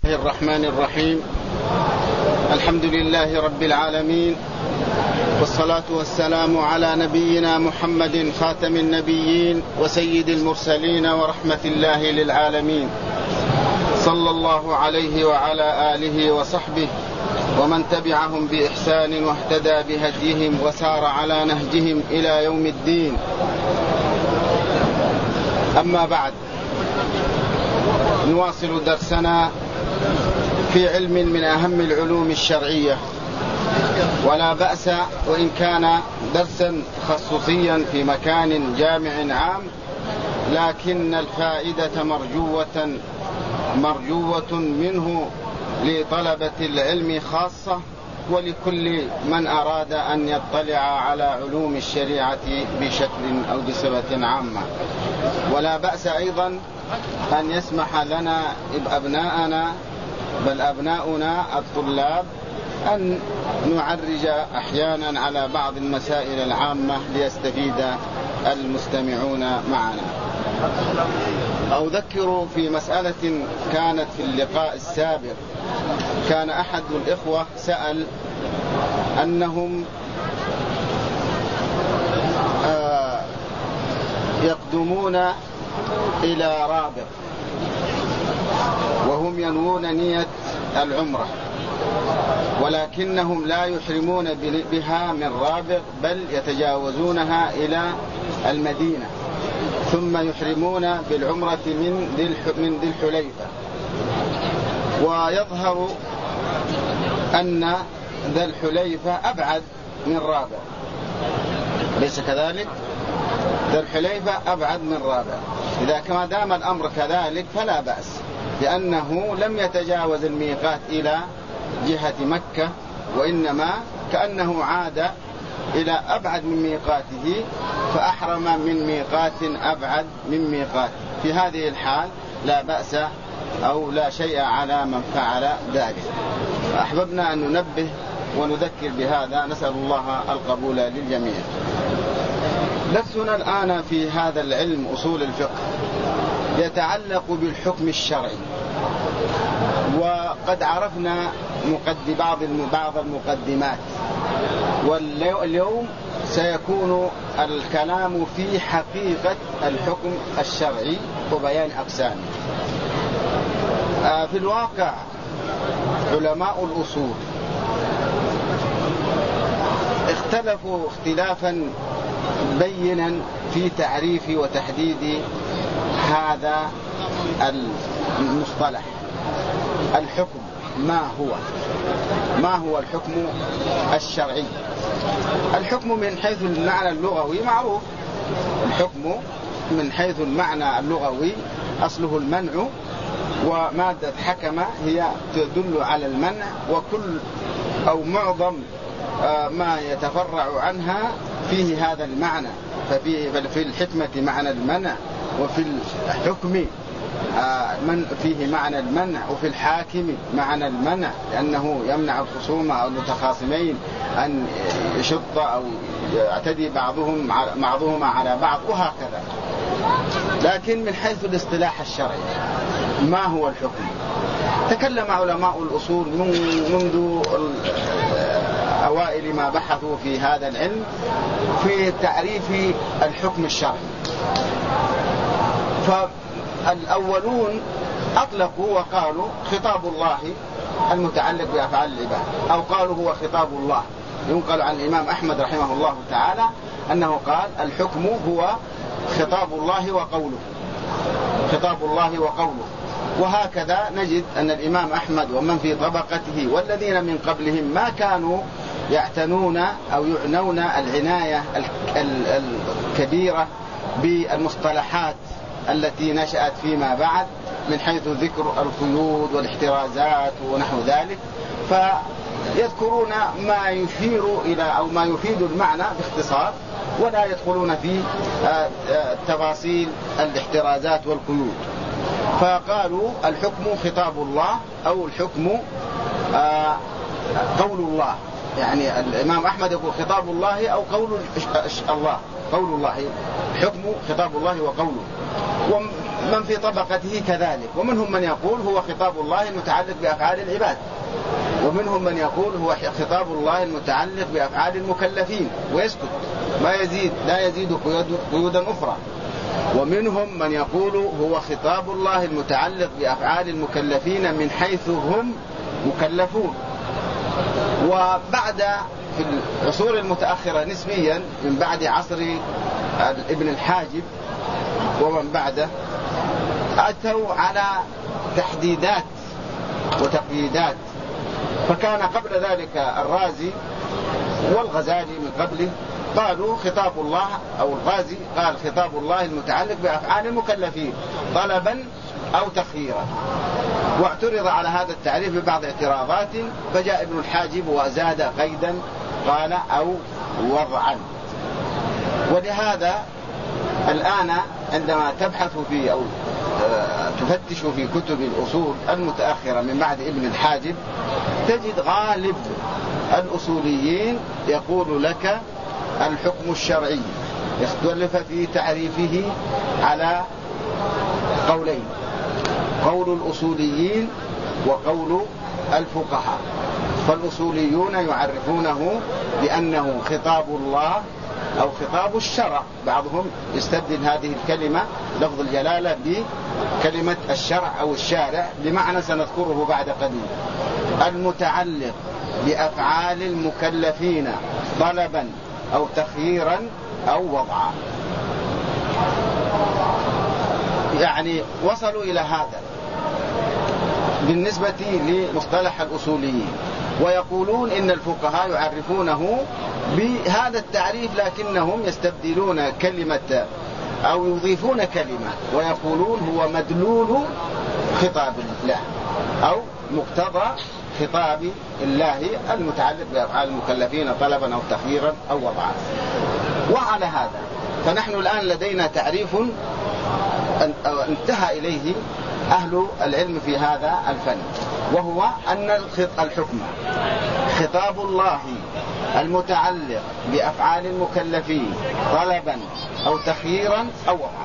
الرحمن الرحيم. الحمد لله رب العالمين، والصلاة والسلام على نبينا محمد خاتم النبيين وسيد المرسلين ورحمة الله للعالمين، صلى الله عليه وعلى آله وصحبه ومن تبعهم بإحسان واهتدى بهديهم وسار على نهجهم إلى يوم الدين. أما بعد، نواصل درسنا في علم من أهم العلوم الشرعية، ولا بأس وإن كان درسا تخصصيا في مكان جامع عام، لكن الفائدة مرجوة منه لطلبة العلم خاصة، ولكل من أراد أن يطلع على علوم الشريعة بشكل أو بصفة عامة. ولا بأس أيضا أن يسمح لنا أبناؤنا الطلاب أن نعرج أحيانا على بعض المسائل العامة ليستفيد المستمعون معنا. أذكر في مسألة كانت في اللقاء السابق، كان أحد الإخوة سأل أنهم يقدمون إلى رابغ وهم ينوون نية العمرة، ولكنهم لا يحرمون بها من رابغ، بل يتجاوزونها إلى المدينة ثم يحرمون بالعمرة من ذي الحليفة. ويظهر أن ذي الحليفة أبعد من رابغ، ليس كذلك؟ ذي الحليفة أبعد من رابغ. إذا كما دام الأمر كذلك فلا بأس، لأنه لم يتجاوز الميقات إلى جهة مكة، وإنما كأنه عاد إلى أبعد من ميقاته فأحرم من ميقات أبعد من ميقاته. في هذه الحال لا بأس أو لا شيء على من فعل ذلك. أحببنا أن ننبه ونذكر بهذا، نسأل الله القبول للجميع. درسنا الآن في هذا العلم أصول الفقه يتعلق بالحكم الشرعي، وقد عرفنا بعض المقدمات، واليوم سيكون الكلام في حقيقة الحكم الشرعي وبيان أقسامه. في الواقع علماء الأصول اختلفوا اختلافا بينا في تعريف وتحديد هذا المصطلح الحكم. ما هو الحكم الشرعي؟ الحكم من حيث المعنى اللغوي معروف. الحكم من حيث المعنى اللغوي أصله المنع، ومادة حكم هي تدل على المنع، وكل أو معظم ما يتفرع عنها فيه هذا المعنى. ففي الحكمة معنى المنع، وفي الحكم فيه معنى المنع، وفي الحاكم معنى المنع، لأنه يمنع الخصوم أو المتخاصمين أن يشط أو يعتدي بعضهما على بعض، وهكذا. لكن من حيث الاصطلاح الشرعي ما هو الحكم؟ تكلم علماء الأصول منذ أوائل ما بحثوا في هذا العلم في تعريف الحكم الشرعي. فالأولون أطلقوا وقالوا خطاب الله المتعلق بأفعال العباد، أو قالوا هو خطاب الله. ينقل عن الإمام أحمد رحمه الله تعالى أنه قال الحكم هو خطاب الله وقوله، خطاب الله وقوله. وهكذا نجد أن الإمام أحمد ومن في طبقته والذين من قبلهم ما كانوا يعتنون أو يعنون العناية الكبيرة بالمصطلحات التي نشأت فيما بعد من حيث ذكر القيود والاحترازات ونحو ذلك، فيذكرون ما يشير إلى أو ما يفيد المعنى باختصار، ولا يدخلون في تفاصيل الاحترازات والقيود. فقالوا الحكم خطاب الله، أو الحكم قول الله. يعني الإمام أحمد يقول خطاب الله أو قول الله، قول الله، حكم خطاب الله وقوله. من في طبقته كذلك. ومنهم من يقول هو خطاب الله المتعلق بأفعال العباد، ومنهم من يقول هو خطاب الله المتعلق بأفعال المكلفين ويسكت ما يزيد، لا يزيد قيودا أخرى. ومنهم من يقول هو خطاب الله المتعلق بأفعال المكلفين من حيث هم مكلفون. وبعد في العصور المتأخرة نسبيا من بعد عصر ابن الحاجب ومن بعده أتوا على تحديدات وتقييدات. فكان قبل ذلك الرازي والغزالي من قبله قالوا خطاب الله، أو الغازي قال خطاب الله المتعلق بأفعال المكلفين طلبا أو تخييرا، واعترض على هذا التعريف ببعض اعتراضات، فجاء ابن الحاجب وزاد قيدا قال أو وضعا. ولهذا الآن عندما تبحث في أو تفتش في كتب الأصول المتأخرة من بعد ابن الحاجب تجد غالب الأصوليين يقول لك الحكم الشرعي، يختلف في تعريفه على قولين: قول الأصوليين وقول الفقهاء. فالأصوليون يعرفونه بأنه خطاب الله أو خطاب الشرع، بعضهم يستبدل هذه الكلمة لفظ الجلالة بكلمة الشرع أو الشارع بمعنى سنذكره بعد قليل، المتعلق بأفعال المكلفين طلبا أو تخييرا أو وضعا. يعني وصلوا إلى هذا بالنسبة لمصطلح الأصوليين، ويقولون إن الفقهاء يعرفونه بهذا التعريف، لكنهم يستبدلون كلمة أو يضيفون كلمة ويقولون هو مدلول خطاب الله أو مقتضى خطاب الله المتعلق بأفعال المكلفين طلبا أو تخييرا أو وضعا. وعلى هذا فنحن الآن لدينا تعريف انتهى إليه أهل العلم في هذا الفن، وهو أن الحكم خطاب الله المتعلق بأفعال المكلفين طلبا أو تخييرا أو وضعا.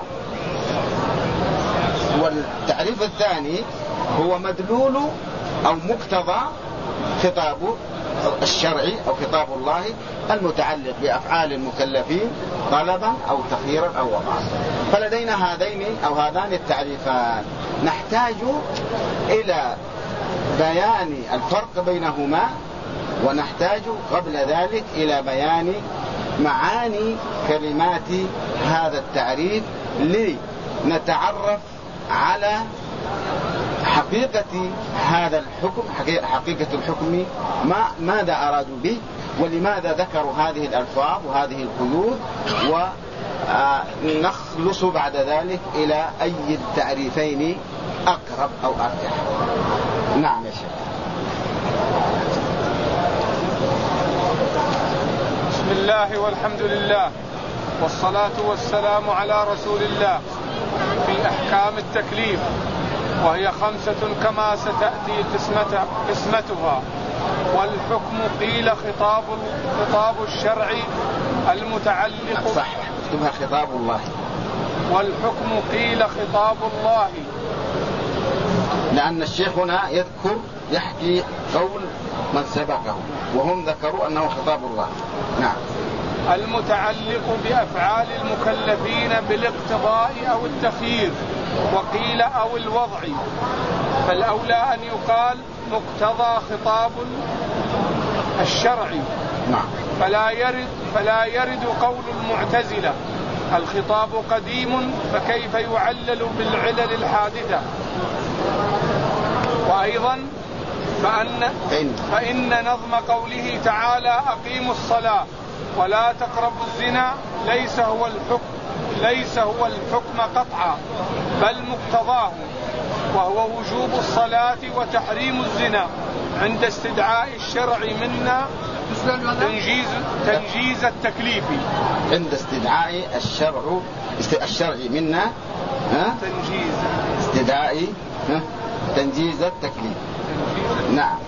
والتعريف الثاني هو مدلول أو مقتضى خطاب الشرعي أو خطاب الله المتعلق بأفعال المكلفين طلبا أو تخييرا أو وضعا. فلدينا هذين أو هذان التعريفان، نحتاج إلى بيان الفرق بينهما، ونحتاج قبل ذلك إلى بيان معاني كلمات هذا التعريف لنتعرف على حقيقة هذا الحكم، حقيقة الحكم ماذا أرادوا به، ولماذا ذكروا هذه الألفاظ وهذه القيود، ونخلص بعد ذلك إلى أي التعريفين أقرب أو أرجح. نعم يا شيخ. بسم الله والحمد لله والصلاة والسلام على رسول الله. في أحكام التكليف، وهي 5 كما ستأتي قسمتها. والحكم قيل خطاب الشرع المتعلق، صح اكتبها خطاب الله. والحكم قيل خطاب الله، لأن الشيخ هنا يحكي قول من سبقه وهم ذكروا أنه خطاب الله. نعم. المتعلق بأفعال المكلفين بالاقتضاء أو التخيير، وقيل أو الوضع. فالأولى أن يقال مقتضى خطاب الشرع. نعم. فلا يرد قول المعتزلة الخطاب قديم فكيف يعلل بالعلل الحادثة. وأيضا فإن نظم قوله تعالى أقيموا الصلاة ولا تقربوا الزنا ليس هو الحكم قطعا، بل مقتضاه، وهو وجوب الصلاة وتحريم الزنا عند استدعاء الشرع منا تنجيز التكليف. عند استدعاء الشرع منا استدعاء تنجيز التكليف. نعم.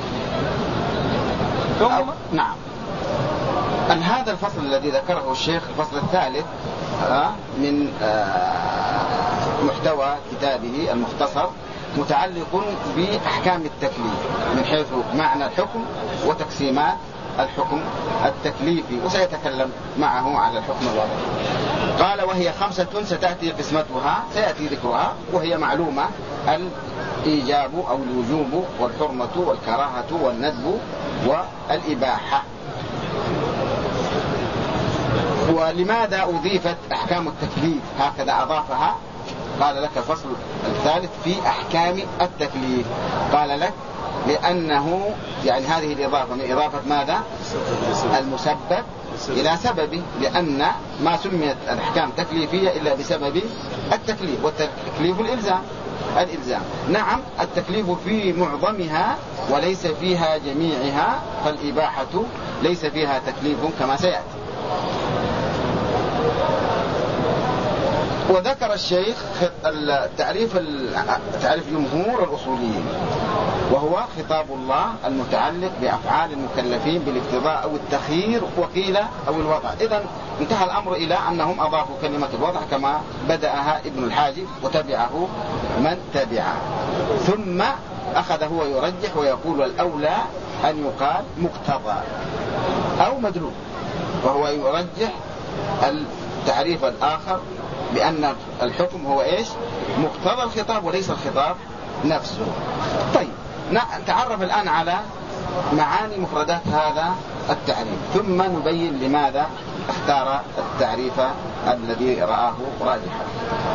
نعم. هذا الفصل الذي ذكره الشيخ، الفصل الثالث من محتوى كتابه المختصر متعلق بأحكام التكليف من حيث معنى الحكم وتقسيمات الحكم التكليفي، وسيتكلم معه على الحكم الوضعي. قال وهي 5 ستأتي قسمتها، سيأتي ذكرها، وهي معلومة: الإيجاب أو الوجوب والحرمة والكراهة والندب والإباحة. ولماذا أضيفت أحكام التكليف هكذا أضافها؟ قال لك الفصل الثالث في أحكام التكليف. قال لك لأنه يعني هذه الإضافة من إضافة ماذا؟ المسبب إلى سببه، لأن ما سميت الأحكام تكليفية إلا بسبب التكليف، والتكليف الإلزام. نعم التكليف في معظمها وليس فيها جميعها، فالإباحة ليس فيها تكليف كما سيأتي. وذكر الشيخ تعريف جمهور الأصوليين، وهو خطاب الله المتعلق بأفعال المكلفين بالاقتضاء أو التخيير، وقيل أو الوضع. إذن انتهى الأمر إلى أنهم أضافوا كلمة الوضع كما بدأها ابن الحاجب وتبعه من تبعه، ثم أخذ هو يرجح ويقول الأولى أن يقال مقتضى أو مدلول، وهو يرجح التعريف الآخر بأن الحكم هو إيش؟ مقتضى الخطاب وليس الخطاب نفسه. طيب نتعرف الآن على معاني مفردات هذا التعريف، ثم نبين لماذا اختار التعريف الذي رآه راجحا.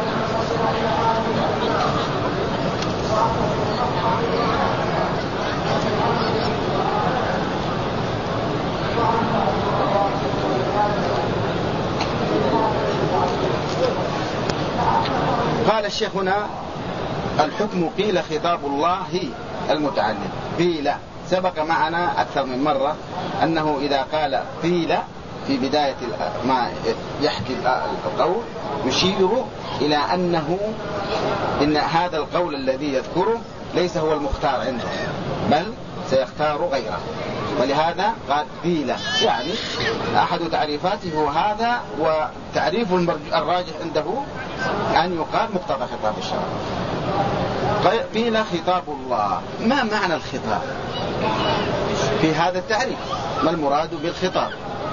قال الشيخ هنا الحكم قيل خطاب الله المتعلق. قيل سبق معنا أكثر من مرة أنه إذا قال قيل في بداية ما يحكي القول يشير إلى أنه إن هذا القول الذي يذكره ليس هو المختار عنده، بل سيختار غيره، ولهذا قال قيل. يعني أحد تعريفاته هو هذا، وتعريف الراجح عنده أن يقال مقتضى خطاب الشرع. قيل خطاب الله. ما معنى الخطاب في هذا التعريف؟ ما المراد بالخطاب؟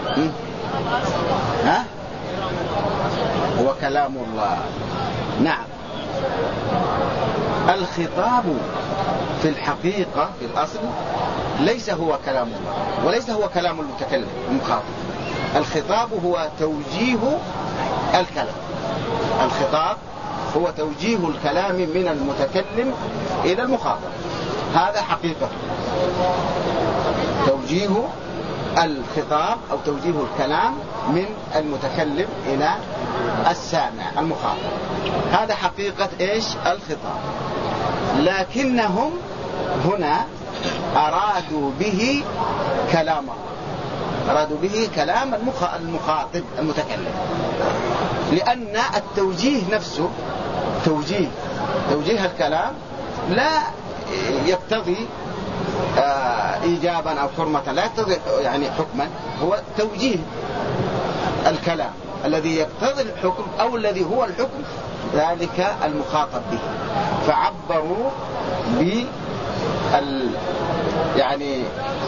هو كلام الله. نعم، الخطاب في الحقيقة في الأصل ليس هو كلام الله، وليس هو كلام المتكلم المخاطب. الخطاب هو توجيه الكلام. الخطاب هو توجيه الكلام من المتكلم إلى المخاطب، هذا حقيقة توجيه الخطاب أو توجيه الكلام من المتكلم إلى السامع المخاطب، هذا حقيقة إيش؟ الخطاب. لكنهم هنا أرادوا به كلامه، أرادوا به كلام المخاطب المتكلم، لأن التوجيه نفسه توجيه الكلام لا يقتضي إيجابا أو حرمة، لا يقتضي يعني حكما، هو توجيه الكلام الذي يقتضي الحكم أو الذي هو الحكم، ذلك المخاطب به. فعبروا يعني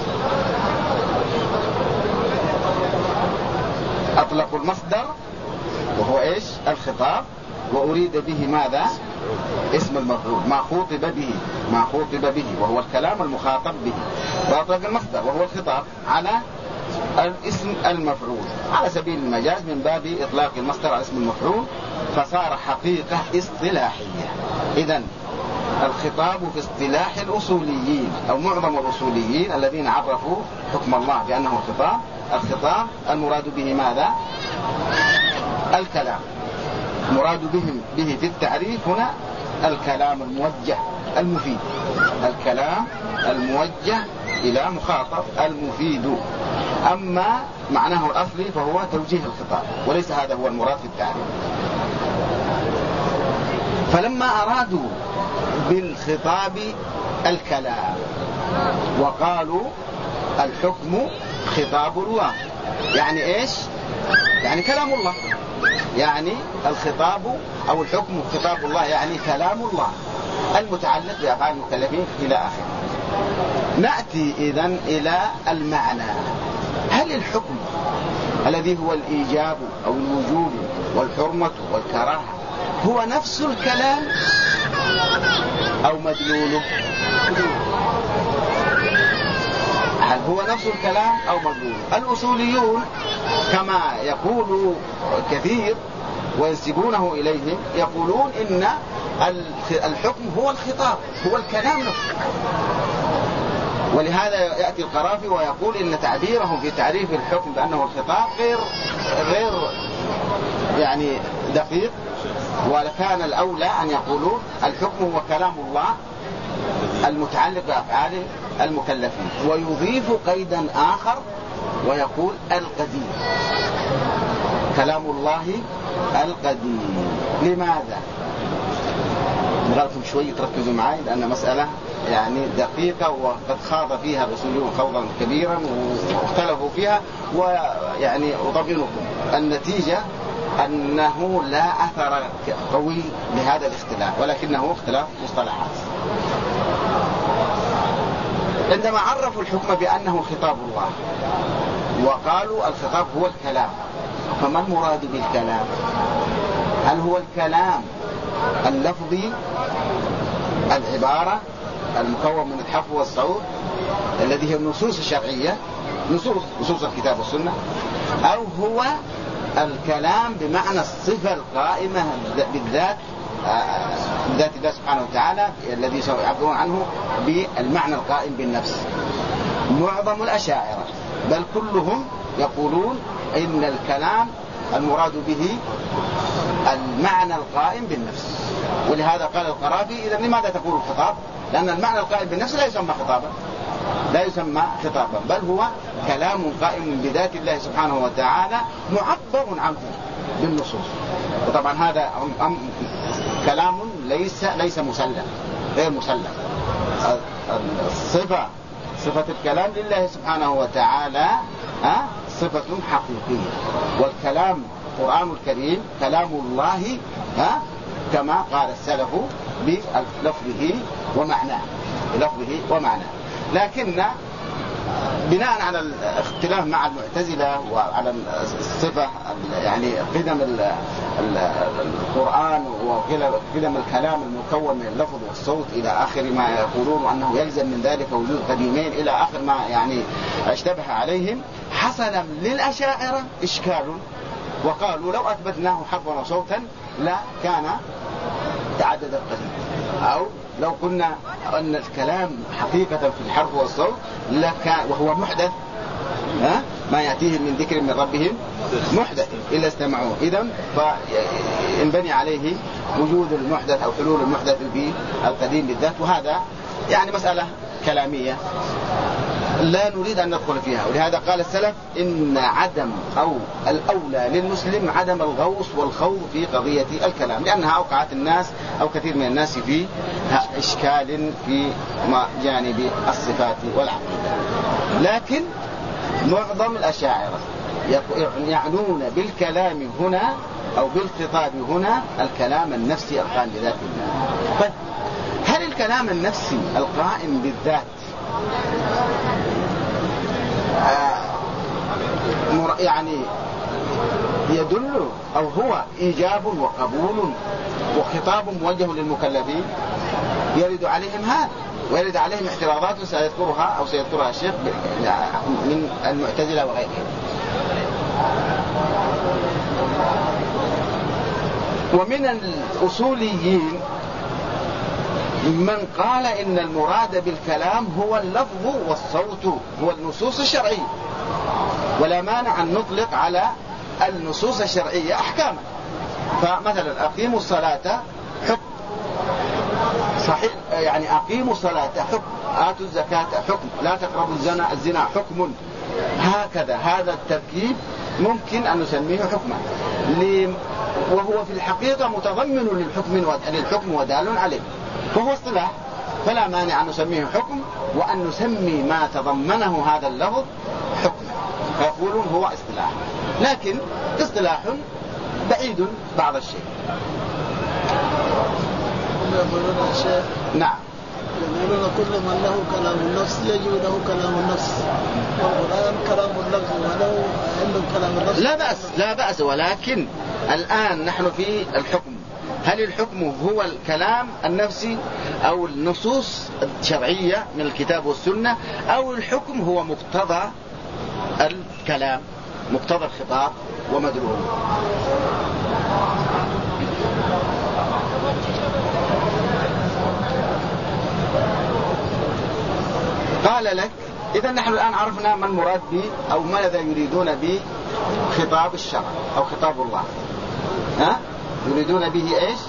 أطلقوا المصدر وهو إيش؟ الخطاب، وأريد به ماذا؟ اسم المفعول، ما خوطب به وهو الكلام المخاطب به، وأطلق المصدر وهو الخطاب على الاسم المفعول على سبيل المجاز من باب إطلاق المصدر على اسم المفعول، فصار حقيقة اصطلاحية. إذن الخطاب في اصطلاح الأصوليين أو معظم الأصوليين الذين عرفوا حكم الله بأنه الخطاب المراد به ماذا؟ الكلام. المراد به في التعريف هنا الكلام الموجه المفيد، الكلام الموجه إلى مخاطب المفيد. أما معناه الأصلي فهو توجيه الخطاب، وليس هذا هو المراد في التعريف. فلما أرادوا بالخطاب الكلام وقالوا الحكم خطاب الله، يعني إيش؟ يعني كلام الله، يعني الخطاب أو الحكم خطاب الله، يعني كلام الله المتعلق بأفعال المكلفين إلى آخره. نأتي إذن إلى المعنى. هل الحكم الذي هو الإيجاب أو الوجوب والحرمة والكراهة هو نفس الكلام أو مدلوله؟ هل هو نفس الكلام أو مدلوله؟ الأصوليون كما يقول كثير وينسبونه إليهم يقولون إن الحكم هو الخطاب، هو الكلام نفسه. ولهذا يأتي القرافي ويقول إن تعبيرهم في تعريف الحكم بأنه الخطاب غير يعني دقيق، وكان الأولى أن يقولوا الحكم هو كلام الله المتعلق بأفعال المكلفين، ويضيف قيدا آخر ويقول القديم، كلام الله القديم. لماذا؟ نغلقكم شوي تركزوا معي لأن مسألة يعني دقيقة وقد خاض فيها الأصوليون خوضا كبيرا واختلفوا فيها، ويعني أطمئنكم النتيجة أنه لا أثر قوي لهذا الاختلاف، ولكنه اختلاف مصطلحات. عندما عرفوا الحكم بأنه خطاب الله وقالوا الخطاب هو الكلام، فما المراد بالكلام؟ هل هو الكلام اللفظي العبارة المكون من الحرف والصوت الذي هي النصوص الشرعية، نصوص الكتاب والسنة، أو هو الكلام بمعنى الصفة القائمة بالذات الله سبحانه وتعالى الذي سيعبرون عنه بالمعنى القائم بالنفس؟ معظم الأشاعرة بل كلهم يقولون إن الكلام المراد به المعنى القائم بالنفس. ولهذا قال القرافي إذا لماذا تقول الخطاب؟ لأن المعنى القائم بالنفس لا يسمى خطابا، لا يسمى خطابا، بل هو كلام قائم بذات الله سبحانه وتعالى معبر عنه بالنصوص. وطبعا هذا كلام ليس مسلم، غير مسلم. صفة الكلام لله سبحانه وتعالى صفة حقيقية، والكلام القرآن الكريم كلام الله كما قال السلف بلفظه ومعناه. لكن بناء على الاختلاف مع المعتزلة وعلى الصفة يعني قدم القرآن وقدم الكلام المكون من اللفظ والصوت إلى آخر ما يقولون، وأنه يلزم من ذلك وجود قديمين إلى آخر ما يعني اشتبه عليهم، حصل للأشاعرة إشكال، وقالوا لو أثبتناه حرفا وصوتا لا كان تعدد القديم، أو لو قلنا أن الكلام حقيقة في الحرف والصوت لكان وهو محدث ما يأتيهم من ذكر من ربهم محدث إلا استمعوه، إذن فينبني عليه وجود المحدث أو حلول المحدث في القديم بالذات. وهذا يعني مسألة كلامية لا نريد أن ندخل فيها. ولهذا قال السلف إن عدم أو الأولى للمسلم عدم الغوص والخوض في قضية الكلام، لأنها أوقعت الناس أو كثير من الناس في إشكال في جانب الصفات والعقيدة. لكن معظم الأشاعرة يعنون بالكلام هنا أو بالخطاب هنا الكلام النفسي القائم بذات الله. طيب هل الكلام النفسي القائم بالذات يعني يدل أو هو إيجاب وقبول وخطاب موجه للمكلفين؟ يرد عليهم هذا، ويرد عليهم اعتراضات سيذكرها الشيخ من المعتزلة وغيرهم. ومن الأصوليين من قال إن المراد بالكلام هو اللفظ والصوت، هو النصوص الشرعية، ولا مانع أن نطلق على النصوص الشرعية أحكاما. فمثلا أقيموا الصلاة حكم صحيح، يعني أقيموا الصلاة حكم، آتوا الزكاة حكم، لا تقربوا الزنا حكم. هكذا هذا التركيب ممكن أن نسميه حكما، وهو في الحقيقة متضمن للحكم ودال عليه، فهو اصطلاح، فلا مانع أن نسميه حكم وأن نسمي ما تضمنه هذا اللفظ حكما، فيقولون هو اصطلاح. لكن اصطلاح بعيد بعض الشيء. يقولون الشيخ نعم يقولون كل من له كلام النفس يجب له كلام النفس، والقرآن كلام اللفظ وله عنده كلام النفس. لا بأس، ولكن الآن نحن في الحكم، هل الحكم هو الكلام النفسي أو النصوص الشرعية من الكتاب والسنة، أو الحكم هو مقتضى الكلام، مقتضى الخطاب ومدلوله. قال لك إذا نحن الآن عرفنا ما المراد به أو ماذا يريدون به خطاب الشرع أو خطاب الله. يريدون به إيش؟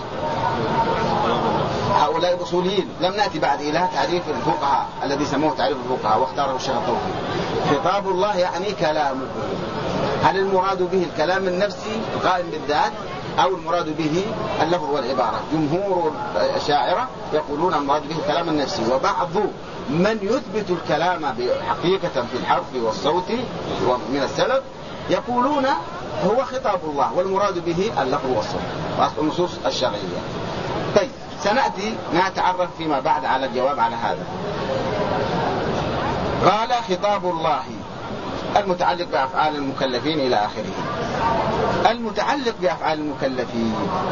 هؤلاء الأصوليين. لم نأتي بعد إلى تعريف الفقهاء الذي سموه تعريف الفقهاء واختاره الشيخ الطوفي. خطاب الله يعني كلامه. هل المراد به الكلام النفسي القائم بالذات أو المراد به اللفظ والعبارة؟ جمهور الأشاعرة يقولون المراد به الكلام النفسي، وبعض من يثبت الكلام حقيقة في الحرف والصوت من السلف يقولون هو خطاب الله والمراد به اللفظ والصوت والنصوص الشرعية. طيب سنأتي نتعرف فيما بعد على الجواب على هذا. قال خطاب الله المتعلق بأفعال المكلفين إلى آخره. المتعلق بأفعال المكلفين،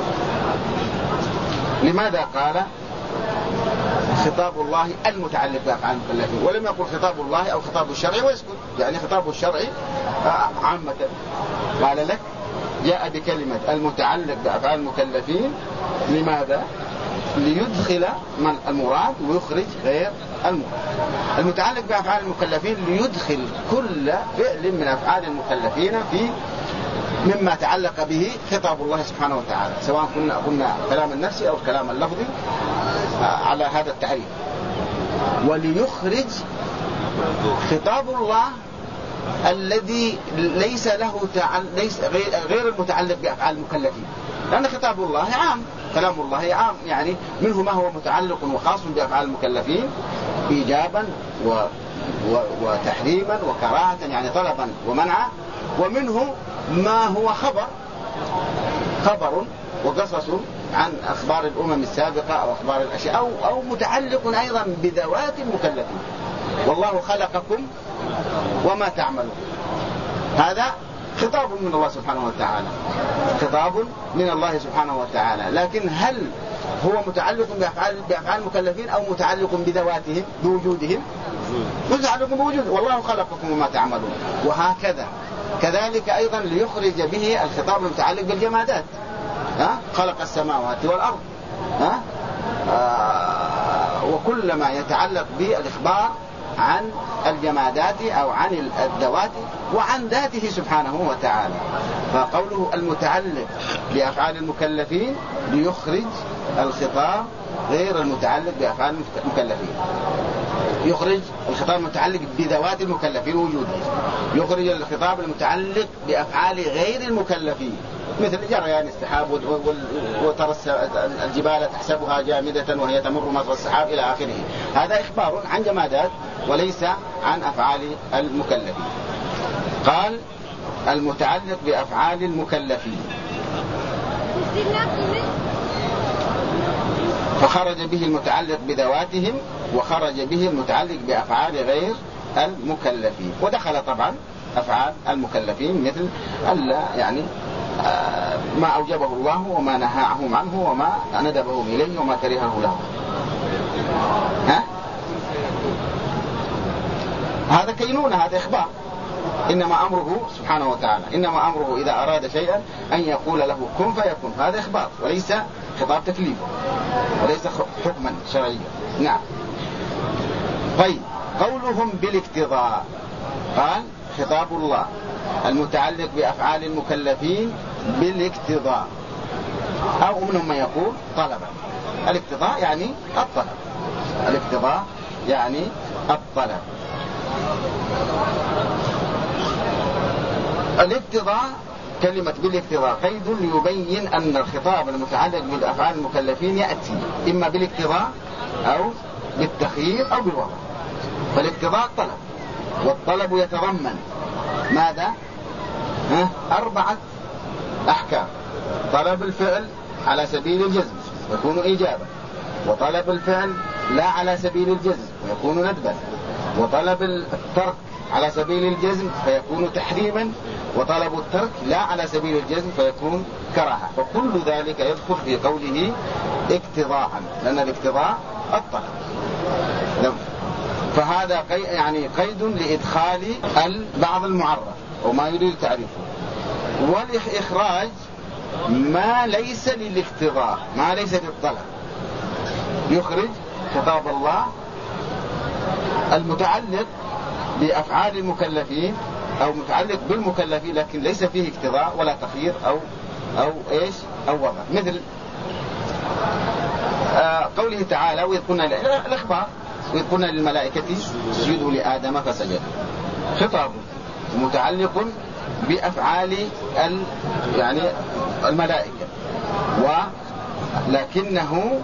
لماذا قال خطاب الله المتعلق بأفعال المكلفين ولم يقل خطاب الله أو خطاب الشرعي ويسكت؟ يعني خطاب الشرعي عامة. قال لك جاء بكلمة المتعلق بأفعال المكلفين. لماذا؟ ليدخل من المراد ويخرج غير المراد. المتعلق بأفعال المكلفين ليدخل كل فعل من أفعال المكلفين في مما تعلق به خطاب الله سبحانه وتعالى، سواء قلنا كلام النفسي أو الكلام اللفظي على هذا التعريف. وليخرج خطاب الله الذي ليس له ليس غير المتعلق بأفعال المكلفين، لأن خطاب الله عام، كلام الله عام، يعني منه ما هو متعلق وخاص بأفعال المكلفين إيجابا وتحريما وكراهة، يعني طلبا ومنعا، ومنه ما هو خبر وقصص عن أخبار الأمم السابقة أو أخبار الأشياء أو متعلق أيضا بذوات المكلفين. والله خلقكم وما تعملون، هذا خطاب من الله سبحانه وتعالى، خطاب من الله سبحانه وتعالى. لكن هل هو متعلق بأفعال المكلفين أو متعلق بذواتهم بوجودهم؟ متعلق بوجود والله خلقكم وما تعملون. وهكذا كذلك أيضا ليخرج به الخطاب المتعلق بالجمادات، خلق السماوات والأرض، وكل ما يتعلق بالإخبار عن الجمادات أو عن الذوات وعن ذاته سبحانه وتعالى. فقوله المتعلق بأفعال المكلفين ليخرج الخطاب غير المتعلق بأفعال المكلفين، يخرج الخطاب المتعلق بذوات المكلفين وجودهم، يخرج الخطاب المتعلق بأفعال غير المكلفين مثل جريان السحاب وترى الجبال تحسبها جامدة وهي تمر مر السحاب إلى آخره. هذا إخبار عن جمادات وليس عن أفعال المكلفين. قال المتعلق بأفعال المكلفين، فخرج به المتعلق بذواتهم وخرج به المتعلق بأفعال غير المكلفين، ودخل طبعا أفعال المكلفين مثل ألا يعني ما أوجبه الله وما نهاهم عنه وما ندبه إليه وما كرهه له. هذا كينونة، هذا إخبار. إنما أمره سبحانه وتعالى، إنما أمره إذا أراد شيئا أن يقول له كن فيكون، هذا إخبار وليس خطاب تكليف وليس حكما شرعيا. نعم. طيب قولهم بالاقتضاء، قال خطاب الله المتعلق بأفعال المكلفين بالاقتضاء، أو منهم من يقول طلبا. الاقتضاء يعني الطلب، الاقتضاء يعني الطلب. الاقتضاء كلمة بالاقتضاء قيد ليبين أن الخطاب المتعلق بالأفعال المكلفين يأتي إما بالاقتضاء أو بالتخيير أو بالوضع. فالاقتضاء طلب، والطلب يتضمن ماذا؟ 4 أحكام. طلب الفعل على سبيل الجزم يكون إيجابا، وطلب الفعل لا على سبيل الجزم ويكون ندبا، وطلب الترك على سبيل الجزم فيكون تحريما، وطلب الترك لا على سبيل الجزم فيكون كراهة. فكل ذلك يدخل في قوله اقتضاء، لأن الاقتضاء الطلب. فهذا يعني قيد لإدخال بعض المعرف وما يريد تعريفه. والإخراج ما ليس للاقتضاء، ما ليس للطلب، يخرج خطاب الله المتعلق بأفعال المكلفين أو متعلق بالمكلفين لكن ليس فيه اقتضاء ولا تخيير أو وضع، مثل قوله تعالى وإذ قلنا الإخبار وإذ قلنا للملائكة اسجدوا لآدم فسجدوا، خطاب متعلق بأفعال يعني الملائكة، ولكنه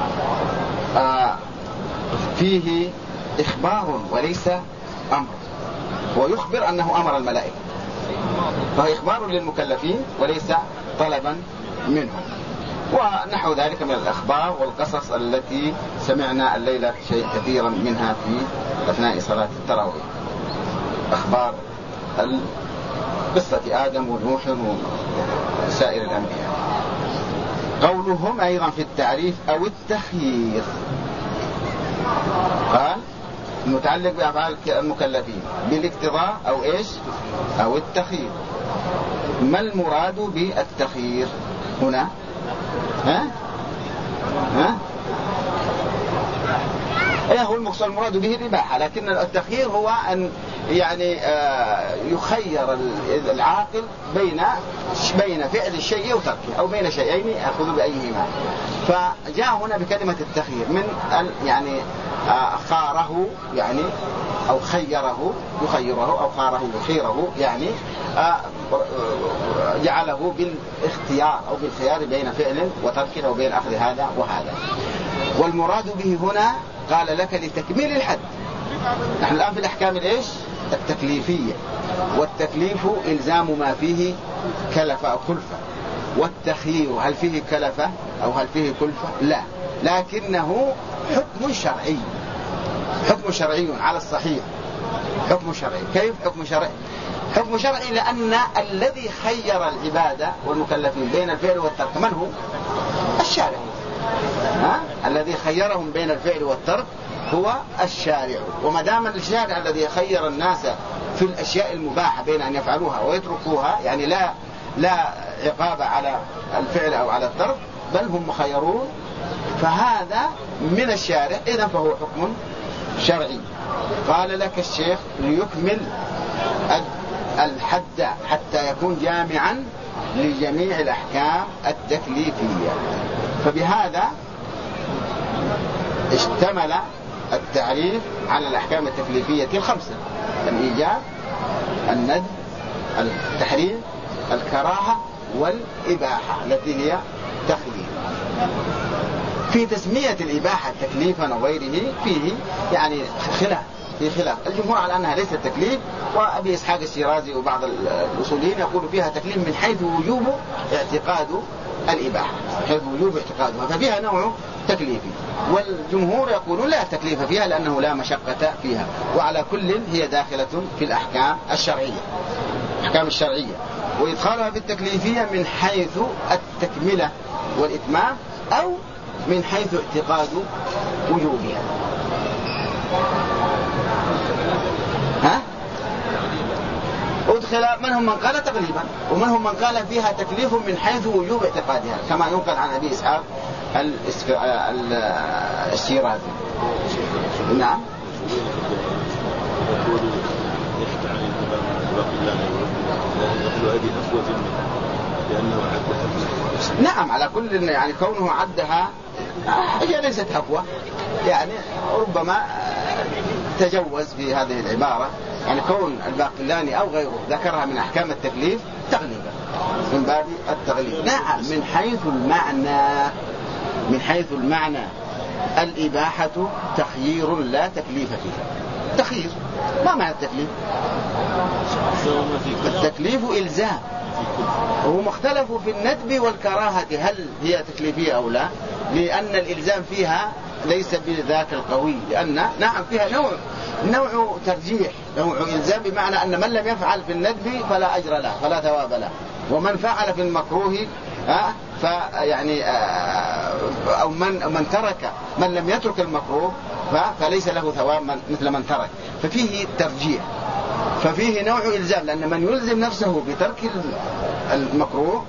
فيه إخبار وليس أمر، ويخبر أنه أمر الملائكة، فهو إخبار للمكلفين وليس طلبا منهم. ونحو ذلك من الأخبار والقصص التي سمعنا الليلة شيء كثيرا منها في أثناء صلاة التراويح، أخبار قصة آدم ونوح وسائر الأنبياء. قولهم أيضا في التعريف أو التخيير، قال المتعلق بأفعال المكلفين بالاقتضاء أو إيش أو التخيير. ما المراد بالتخيير هنا؟ هو المراد به الإباحة، لكن التخيير هو أن يعني يخير العاقل بين فعل الشيء وتركه، أو بين شيئين يأخذ بأيهما. فجاء هنا بكلمة التخيير من يعني خاره يعني أو خيره يخيره أو خاره يخيره، يعني جعله بالاختيار أو بالخيار بين فعل وترك أو بين أخذ هذا وهذا. والمراد به هنا قال لك لتكميل الحد. نحن الآن في الأحكام الإيش التكليفية، والتكليف إلزام ما فيه كلفة أو كلفة، والتخيير هل فيه كلفة أو هل فيه كلفة؟ لا، لكنه حكم شرعي، حكم شرعي على الصحيح، حكم شرعي. كيف حكم شرعي؟ حكم شرعي لأن الذي خير العبادة والمكلفين بين الفعل والترك من هو؟ الشارع. الذي خيرهم بين الفعل والترك هو الشارع، وما دام الشارع الذي خير الناس في الأشياء المباحة بين أن يفعلوها ويتركوها، يعني لا عقاب على الفعل أو على الترك، بل هم مخيرون، فهذا من الشارع، إذن فهو حكم شرعي. قال لك الشيخ ليكمل الحد حتى يكون جامعا لجميع الأحكام التكليفية. فبهذا اشتمل التعريف على الأحكام التكليفية الخمسة: الإيجاب، الندب، التحريم، الكراهة، والإباحة التي هي تخليف. في تسمية الإباحة تكليفا وغيره فيه يعني خلاف. الجمهور على أنها ليست تكليف، وأبي إسحاق الشيرازي وبعض الأصوليين يقولوا فيها تكليف من حيث وجوب اعتقاد الإباحة، حيث وجوب اعتقادها، ففيها نوع تكليفي. والجمهور يقولون لا تكليف فيها لأنه لا مشقة فيها. وعلى كل هي داخلة في الأحكام الشرعية، الأحكام الشرعية، وإدخالها في التكليفية من حيث التكملة والإتمام أو من حيث اعتقاد وجوبها. أدخل منهم من قال تقريبا، ومنهم من قال فيها تكليف من حيث وجوب اعتقادها، كما ينقل عن أبي إسحاق الشيرازي. نعم. نعم، على كل يعني كونه عدها هي ليست هفوة، يعني ربما تجوز في هذه العبارة، يعني كون الباقلاني أو غيره ذكرها من أحكام التكليف تغليبا من باب التغليب. نعم، من حيث المعنى الإباحة تخيير لا تكليف فيها، تخيير. ما معنى التكليف؟ التكليف إلزام. وهم اختلفوا في الندب والكراهة هل هي تكليفية أو لا، لأن الإلزام فيها ليس بذاك القوي، لأن نعم فيها نوع ترجيح، نوع إلزام، بمعنى أن من لم يفعل في الندب فلا أجر له فلا ثواب له، ومن فعل في المكروه فيعني أو من ترك، من لم يترك المكروه فليس له ثواب مثل من ترك، ففيه ترجيح، ففيه نوع إلزام، لأن من يلزم نفسه بترك المكروه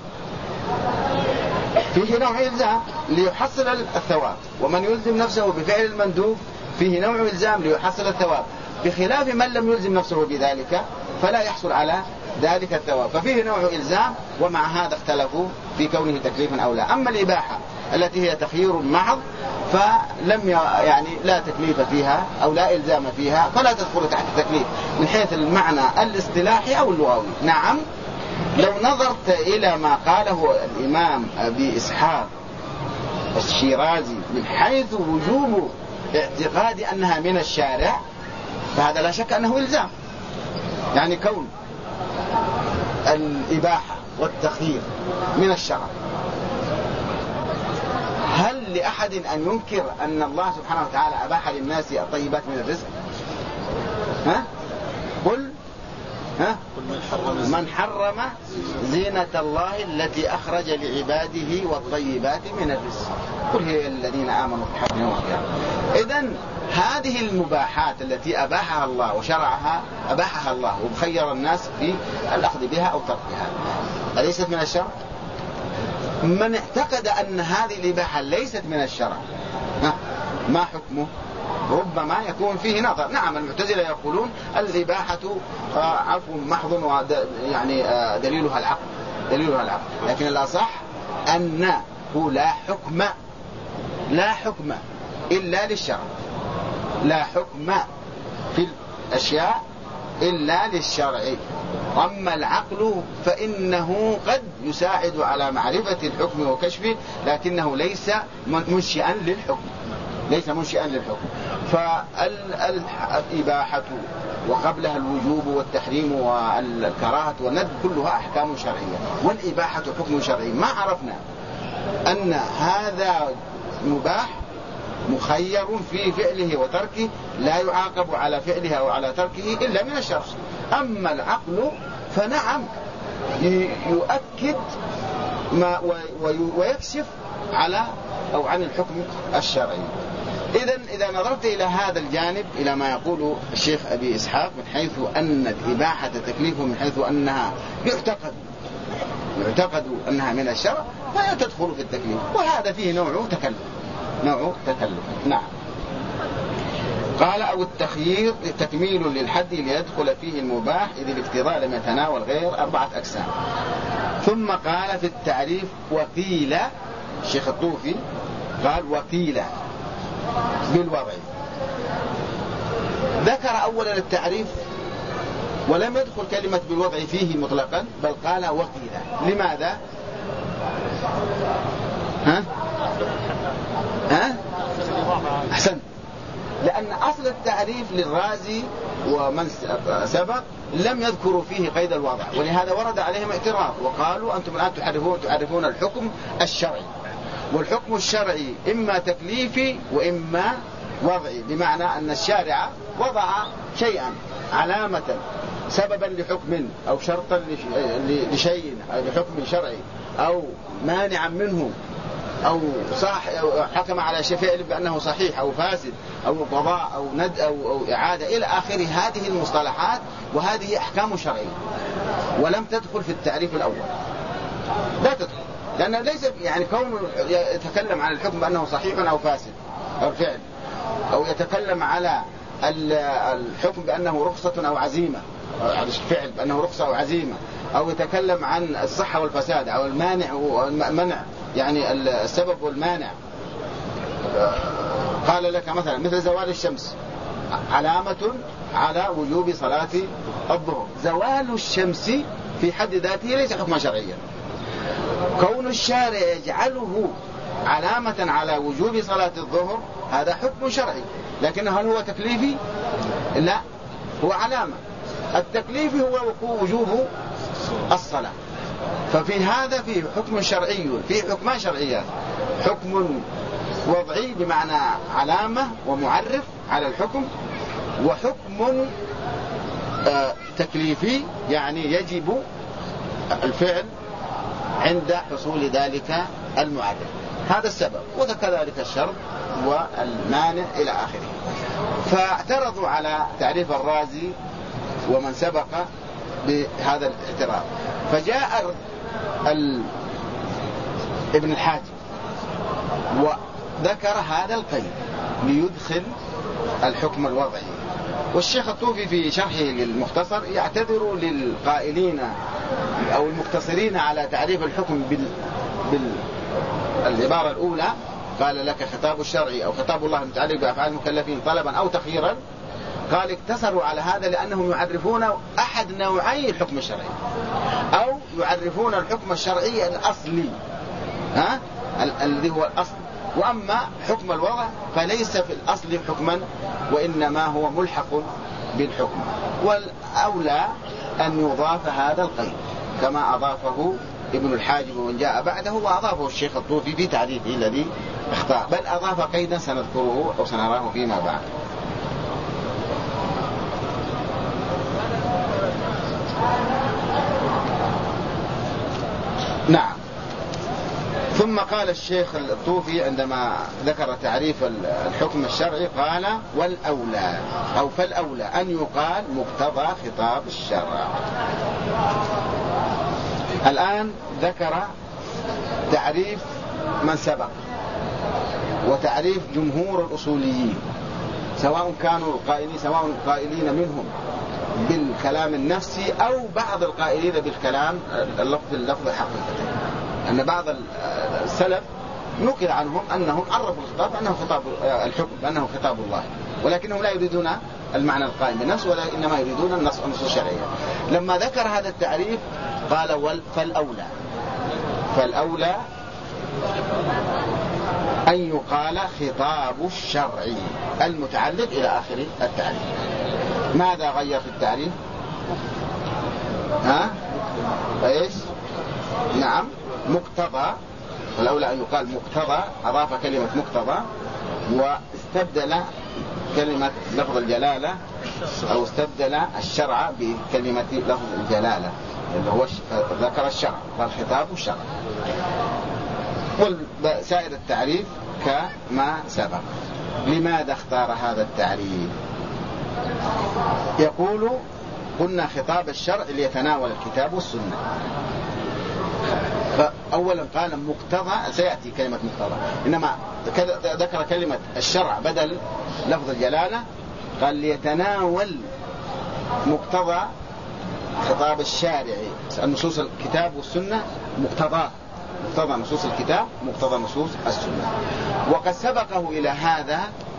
فيه نوع إلزام ليحصل الثواب، ومن يلزم نفسه بفعل المندوب فيه نوع إلزام ليحصل الثواب، بخلاف من لم يلزم نفسه بذلك فلا يحصل على ذلك الثواب، ففيه نوع إلزام. ومع هذا اختلفوا في كونه تكليفا أو لا. أما الإباحة التي هي تخيير محض فلم يعني لا تكليف فيها أو لا إلزام فيها، فلا تدخل تحت التكليف من حيث المعنى الاصطلاحي أو اللغوي. نعم لو نظرت إلى ما قاله الإمام أبي إسحاق الشيرازي من حيث وجوب اعتقاد أنها من الشارع، فهذا لا شك أنه إلزام. يعني كون الإباحة والتخيير من الشرع، هل لأحد أن ينكر أن الله سبحانه وتعالى أباح للناس الطيبات من الرزق؟ قل من حرم زينة الله التي أخرج لعباده والطيبات من الرزق قل هي الذين آمنوا في الحياة يوم القيامة. إذن هذه المباحات التي أباحها الله وشرعها أباحها الله وخير الناس في الأخذ بها أو تركها، أليست من الشرع؟ من اعتقد أن هذه الإباحة ليست من الشرع ما حكمه؟ ربما يكون فيه نظر. نعم المعتزلة يقولون الإباحة عفو محض يعني دليلها العقل، لكن الأصح أنه لا حكم إلا للشرع، لا حكم في الأشياء إلا للشرع. أما العقل فإنه قد يساعد على معرفة الحكم وكشفه، لكنه ليس منشئا للحكم. فالإباحة وقبلها الوجوب والتحريم والكراهة والندب كلها أحكام شرعية، والإباحة حكم شرعي. ما عرفنا أن هذا مباح مخير في فعله وتركه لا يعاقب على فعله أو على تركه إلا من الشرع. أما العقل فنعم يؤكد ما ويكشف على أو عن الحكم الشرعي. إذا نظرت إلى هذا الجانب، إلى ما يقول الشيخ أبي إسحاق من حيث أن الإباحة تكليف، من حيث أنها يعتقد أنها من الشرع، فهي تدخل في التكليف، وهذا فيه نوع تكلف. نعم. قال أو التخيير تكميل للحد ليدخل فيه المباح، إذ الاقتضاء لم يتناول غير 4 أقسام. ثم قال في التعريف وقيل، الشيخ الطوفي قال وقيل بالوضع، ذكر أولا التعريف ولم يدخل كلمة بالوضع فيه مطلقا، بل قال وقيل. لماذا؟ أحسن، لأن أصل التعريف للرازي ومن سبق لم يذكروا فيه قيد الوضع، ولهذا ورد عليهم اعتراض وقالوا أنتم الآن تعرفون الحكم الشرعي، والحكم الشرعي إما تكليفي وإما وضعي، بمعنى أن الشارع وضع شيئا علامة سببا لحكم أو شرطا لشيء لحكم شرعي، أو مانعا منه، أو حكم على شيء فعل بأنه صحيح أو فاسد أو قضاء أو ند أو إعادة إلى آخر هذه المصطلحات، وهذه أحكام شرعية ولم تدخل في التعريف الأول، لا تدخل، لأن ليس يعني كونه يتكلم عن الحكم بأنه صحيح أو فاسد أو فعل، أو يتكلم على الحكم بأنه رخصة أو عزيمة، الفعل بأنه رخصة أو عزيمة، أو يتكلم عن الصحة والفساد أو المانع والمنع، يعني السبب والمانع. قال لك مثلا مثل زوال الشمس علامة على وجوب صلاة الظهر، زوال الشمس في حد ذاته ليس حكما شرعيا، كون الشارع يجعله علامة على وجوب صلاة الظهر هذا حكم شرعي، لكن هل هو تكليفي؟ لا، هو علامة. التكليفي هو وجوب الصلاة. ففي هذا فيه حكم شرعي، فيه حكمان شرعيات، حكم وضعي بمعنى علامة ومعرف على الحكم، وحكم تكليفي يعني يجب الفعل عند حصول ذلك المعرف. هذا السبب، وكذلك الشرط والمانع إلى آخره. فاعترضوا على تعريف الرازي ومن سبق بهذا الاعتراض، فجاء ابن الحاجب وذكر هذا القيد ليدخل الحكم الوضعي. والشيخ الطوفي في شرحه للمختصر يعتذر للقائلين أو المقتصرين على تعريف الحكم بالعبارة الأولى، قال لك خطاب الشرعي أو خطاب الله المتعلق بأفعال المكلفين طلبا أو تخييرا، قال اقتصروا على هذا لأنهم يعرفون أحد نوعي الحكم الشرعي، أو يعرفون الحكم الشرعي الأصلي الذي هو الأصل، وأما حكم الوضع فليس في الأصل حكما وإنما هو ملحق بالحكم. والأولى أن يضاف هذا القيد كما أضافه ابن الحاجب ومن جاء بعده، وأضافه الشيخ الطوفي في تعريفه الذي اختار، بل أضاف قيدا سنذكره أو سنراه فيما بعد. نعم. ثم قال الشيخ الطوفي عندما ذكر تعريف الحكم الشرعي قال والأولى أو فالأولى أن يقال مقتضى خطاب الشرع. الآن ذكر تعريف من سبق وتعريف جمهور الأصوليين، سواء كانوا القائلين منهم بالكلام النفسي أو بعض القائلين بالكلام اللفظ حقيقة. أن بعض السلف نقل عنهم أنهم عرفوا الخطاب أنه خطاب الحكم بأنه خطاب الله، ولكنهم لا يريدون المعنى القائم بالنفس، وإنما يريدون النص الشرعية. لما ذكر هذا التعريف قال فالأولى أن يقال خطاب الشرعي المتعلق إلى آخر التعريف. ماذا غير في التعريف؟ فإيش؟ نعم، مقتضى. والأولى أن يقال مقتضى، أضاف كلمة مقتضى واستبدل كلمة لفظ الجلالة أو استبدل الشرع بكلمة لفظ الجلالة اللي هو ذكر الشرع، فالخطاب الشرع. وسائر التعريف كما سبق. لماذا اختار هذا التعريف؟ يقول قلنا خطاب الشرع ليتناول الكتاب والسنة، فأولا قال مقتضى، سيأتي كلمة مقتضى، إنما ذكر كلمة الشرع بدل لفظ الجلالة، قال ليتناول مقتضى خطاب الشارع، النصوص الكتاب والسنة مقتضى نصوص الكتاب مقتضى نصوص السنة. وقد سبقه إلى هذا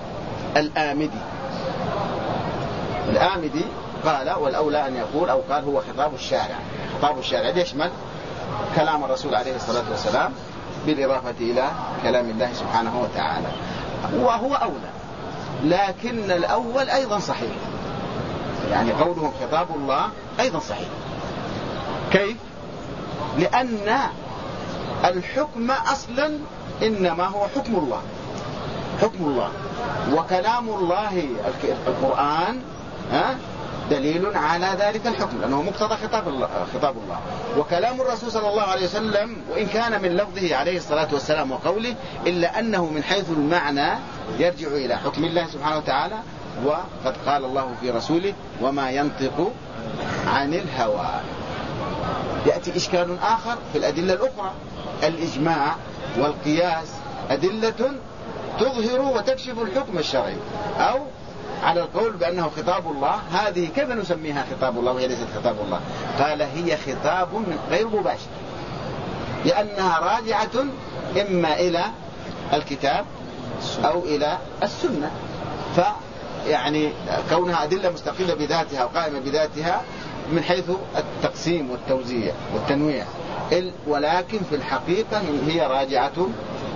الآمدي قال والأولى أن يقول أو قال هو خطاب الشارع يشمل كلام الرسول عليه الصلاة والسلام بالإضافة إلى كلام الله سبحانه وتعالى، وهو أولى. لكن الأول أيضا صحيح، يعني قولهم خطاب الله أيضا صحيح. كيف؟ لأن الحكم أصلا إنما هو حكم الله، وكلام الله القرآن دليل على ذلك الحكم، لأنه مقتضى خطاب الله. وكلام الرسول صلى الله عليه وسلم وإن كان من لفظه عليه الصلاة والسلام وقوله، إلا أنه من حيث المعنى يرجع إلى حكم الله سبحانه وتعالى. وقد قال الله في رسوله وما ينطق عن الهوى. يأتي إشكال آخر في الأدلة الأخرى، الإجماع والقياس أدلة تظهر وتكشف الحكم الشرعي، أو على القول بأنه خطاب الله، هذه كيف نسميها خطاب الله وهي ليست خطاب الله؟ قال هي خطاب غير مباشر، لأنها راجعة إما إلى الكتاب أو إلى السنة، فيعني كونها أدلة مستقلة بذاتها وقائمة بذاتها من حيث التقسيم والتوزيع والتنويع، ولكن في الحقيقة هي راجعة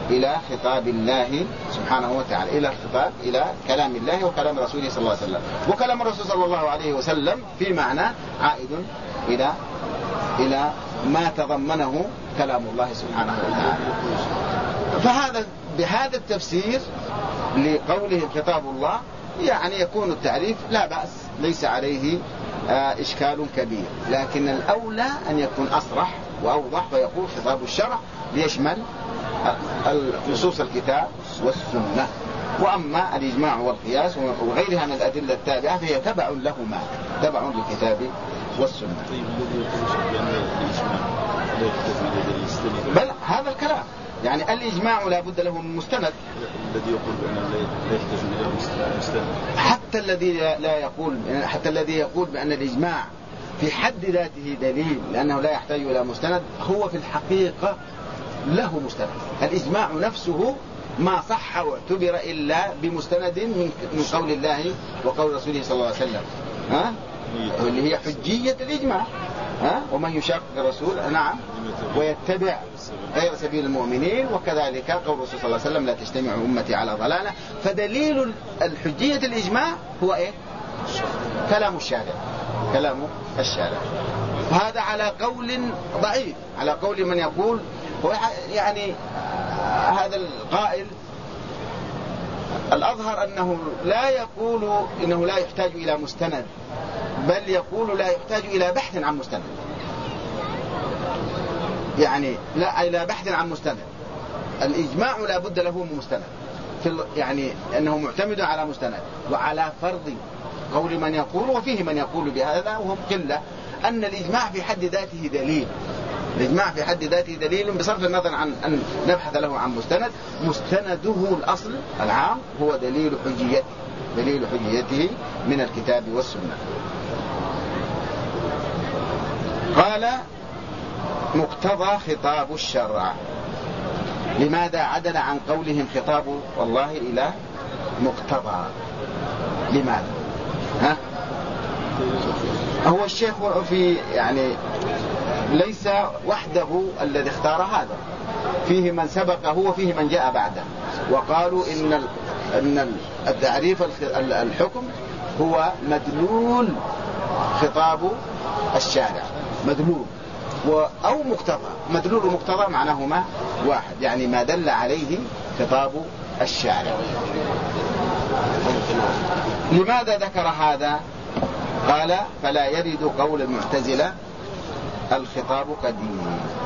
إلى خطاب الله سبحانه وتعالى، إلى الخطاب إلى كلام الله وكلام رسوله صلى الله عليه وسلم. وكلام الرسول صلى الله عليه وسلم في معنى عائد إلى ما تضمنه كلام الله سبحانه وتعالى. بهذا التفسير لقوله خطاب الله يعني يكون التعريف لا بأس، ليس عليه إشكال كبير، لكن الأولى أن يكون أصرح وأوضح فيقول خطاب الشرع ليشمل نصوص الكتاب والسنة. وأما الإجماع والقياس وغيرها من الأدلة التابعة فهي تبع لهما، تبع للكتاب والسنة. بل هذا الكلام يعني الإجماع لا بد له من مستند. الذي يقول بأنه لا يحتاج إلى مستند، حتى الذي يقول بأن الإجماع في حد ذاته دليل لأنه لا يحتاج إلى مستند، هو في الحقيقة له مستند. الإجماع نفسه ما صح واعتبر إلا بمستند من قول الله وقول رسوله صلى الله عليه وسلم، اللي هي حجية الإجماع. ومن يشاقق الرسول نعم ويتبع غير سبيل المؤمنين، وكذلك قول الرسول صلى الله عليه وسلم لا تجتمع أمتي على ضلالة. فدليل الحجية الإجماع هو إيه؟ كلام الشارع. وهذا على قول ضعيف، على قول من يقول يعني هذا القائل الأظهر أنه لا يقول إنه لا يحتاج إلى مستند، بل يقول لا يحتاج إلى بحث عن مستند، يعني لا إلى بحث عن مستند. الإجماع لا بد له من مستند، يعني أنه معتمد على مستند. وعلى فرض قول من يقول، وفيه من يقول بهذا وهم قلة، أن الإجماع في حد ذاته دليل. الإجماع في حد ذاته دليل بصرف النظر عن أن نبحث له عن مستند. مستنده الأصل العام هو دليل حجيته من الكتاب والسنة. قال مقتضى خطاب الشرع. لماذا عدل عن قولهم خطاب والله إلى مقتضى؟ لماذا؟ هو الشيخ في يعني ليس وحده الذي اختار هذا، فيه من سبقه وفيه من جاء بعده، وقالوا إن التعريف الحكم هو مدلول خطاب الشارع، مدلول أو مقتضى. مدلول ومقتضى معناهما واحد، يعني ما دل عليه خطاب الشارع. لماذا ذكر هذا؟ قال فلا يرد قول المعتزلة الخطاب قديم.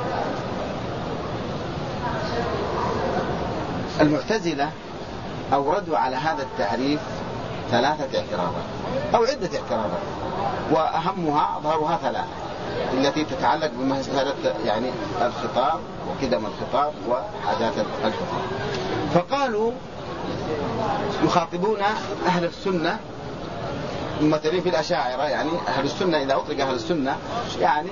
المعتزلة أوردوا على هذا التعريف 3 اعتراضات أو عدة اعتراضات، وأهمها أظهرها 3 التي تتعلق بمسألة يعني الخطاب وقدم الخطاب وحداثة الخطاب. فقالوا يخاطبون أهل السنة ممثلين في الأشاعرة، يعني أهل السنة إذا أطلق أهل السنة يعني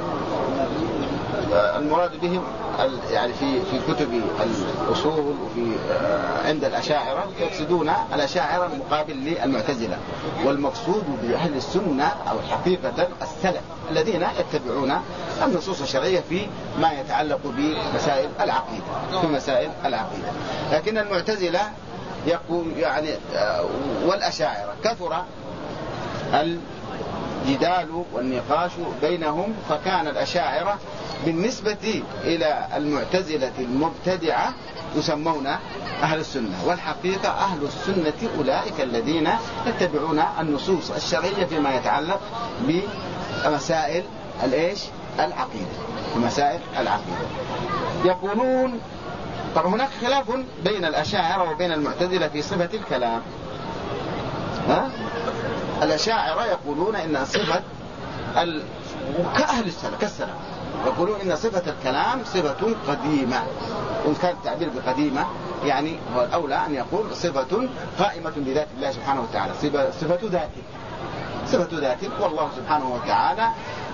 المراد بهم يعني في كتب الأصول وفي عند الأشاعرة يقصدون الأشاعرة مقابل للمعتزلة. والمقصود بأهل السنة أو حقيقة السلف الذين يتبعون النصوص الشرعية في ما يتعلق بمسائل العقيدة. لكن المعتزلة يقول يعني والأشاعرة كثر الجدال والنقاش بينهم، فكان الأشاعرة بالنسبة إلى المعتزلة المبتدعة يسمون أهل السنة، والحقيقة أهل السنة أولئك الذين يتبعون النصوص الشرعية فيما يتعلق بمسائل العقيدة. يقولون طبعا هناك خلاف بين الأشاعرة وبين المعتزلة في صفة الكلام. الأشاعرة يقولون إن صفة كأهل السلف كالسلف يقولون إن صفة الكلام صفة قديمة، وإن كان التعبير بقديمة يعني هو الأولى أن يقول صفة قائمة بذات الله سبحانه وتعالى، صفة ذاته والله سبحانه وتعالى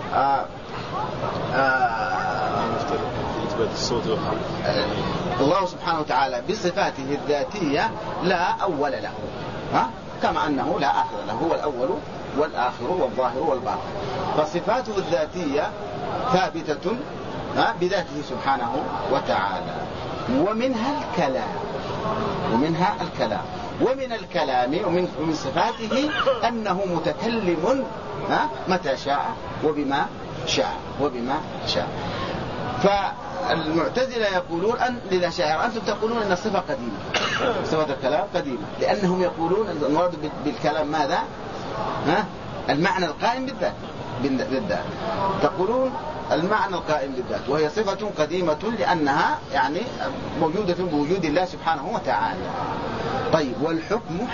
الله سبحانه وتعالى بصفاته الذاتية لا أول له، كما أنه لا آخر له، هو الأول والآخر والظاهر والباطن. فصفاته الذاتية ثابتة بذاته سبحانه وتعالى. ومنها الكلام ومن الكلام ومن صفاته أنه متكلم متى شاء وبما شاء. فالمعتزلة يقولون للأشاعرة أنتم تقولون أن الصفة قديمة، صفة الكلام قديمة، لأنهم يقولون أن المراد بالكلام ماذا؟ المعنى القائم بالذات. تقولون المعنى القائم بالذات، وهي صفة قديمة لأنها يعني موجودة بوجود الله سبحانه وتعالى. طيب والحكم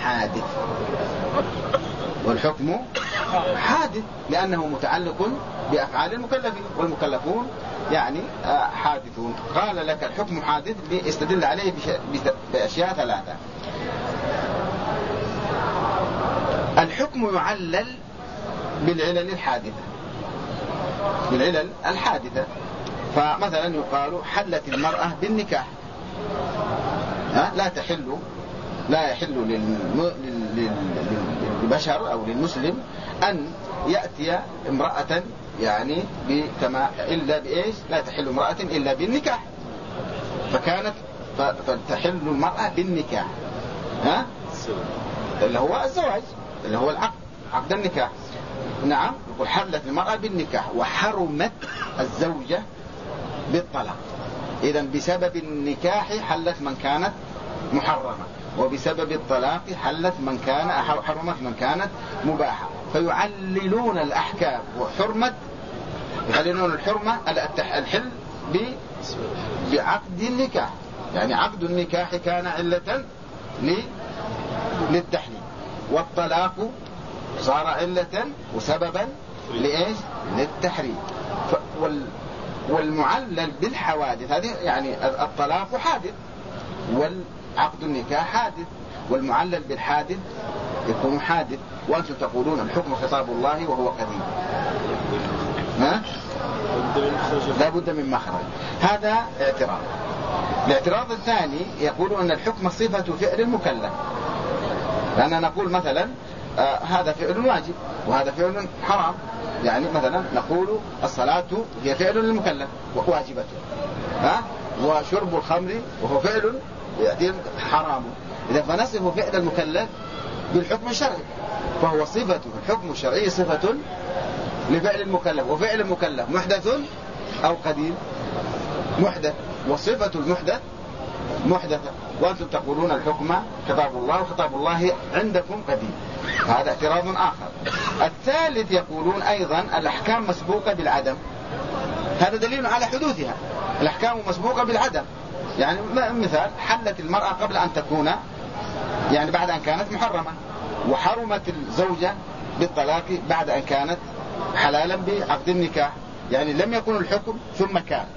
حادث لأنه متعلق بأفعال المكلفين، والمكلفون يعني حادثون. قال لك الحكم حادث ليستدل عليه بأشياء ثلاثة. الحكم يعلل بالعلل الحادثة، فمثلا يقال حلت المرأة بالنكاح، لا يحل للبشر أو للمسلم أن يأتي امرأة يعني إلا بإيش؟ لا تحل امرأة إلا بالنكاح، فتحل المرأة بالنكاح، اللي هو الزواج، اللي هو عقد النكاح. نعم، يقول حلت المرأة بالنكاح، وحرمت الزوجة بالطلاق. إذن بسبب النكاح حلت من كانت محرمة، وبسبب الطلاق حرمت من كانت مباحة. فيعللون الأحكام وحرمة، يعللون الحرمة الحل بعقد النكاح، يعني عقد النكاح كان علة للتحليل، والطلاق صار علة وسببا لإيش؟ للتحريم. والمعلل بالحوادث هذه يعني الطلاق حادث، والعقد النكاح حادث، والمعلل بالحادث يكون حادث. وأنتم تقولون الحكم خطاب الله وهو قديم، لا بد من مخرج. هذا اعتراض. الاعتراض الثاني يقول أن الحكم صفة فعل المكلف، لأننا نقول مثلا هذا فعل واجب وهذا فعل حرام. يعني مثلا نقول الصلاة هي فعل للمكلف وواجبة، وشرب الخمر وهو فعل حرام. إذا فنصف فعل المكلف بالحكم الشرعي، فهو صفة الحكم الشرعي صفة لفعل المكلف، وفعل المكلف محدث أو قديم؟ محدث، وصفة المحدث محدثة. وأنتم تقولون الحكم خطاب الله وخطاب الله عندكم قديم. هذا اعتراض آخر. الثالث يقولون أيضا الأحكام مسبوقة بالعدم. هذا دليل على حدوثها، الأحكام مسبوقة بالعدم. يعني مثال حلت المرأة قبل أن تكون، يعني بعد أن كانت محرمة، وحرمت الزوجة بالطلاق بعد أن كانت حلالا بعقد النكاح. يعني لم يكن الحكم ثم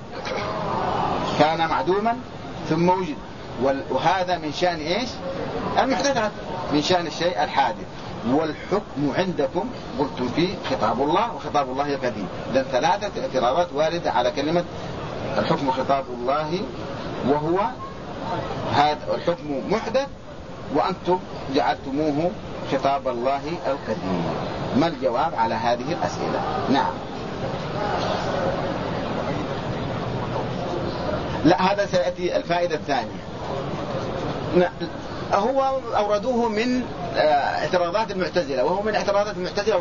كان معدوما ثم وجد. وهذا من شأن إيش؟ المحدثات، من شأن الشيء الحادث. والحكم عندكم قلتم فيه خطاب الله وخطاب الله قديم. إذن ثلاثة اعتراضات واردة على كلمة الحكم خطاب الله، وهو هذا الحكم محدث وأنتم جعلتموه خطاب الله القديم. ما الجواب على هذه الأسئلة؟ نعم. لا، هذا سيأتي الفائدة الثانية. هو أوردوه من اعتراضات المعتزلة، وهو من اعتراضات المعتزلة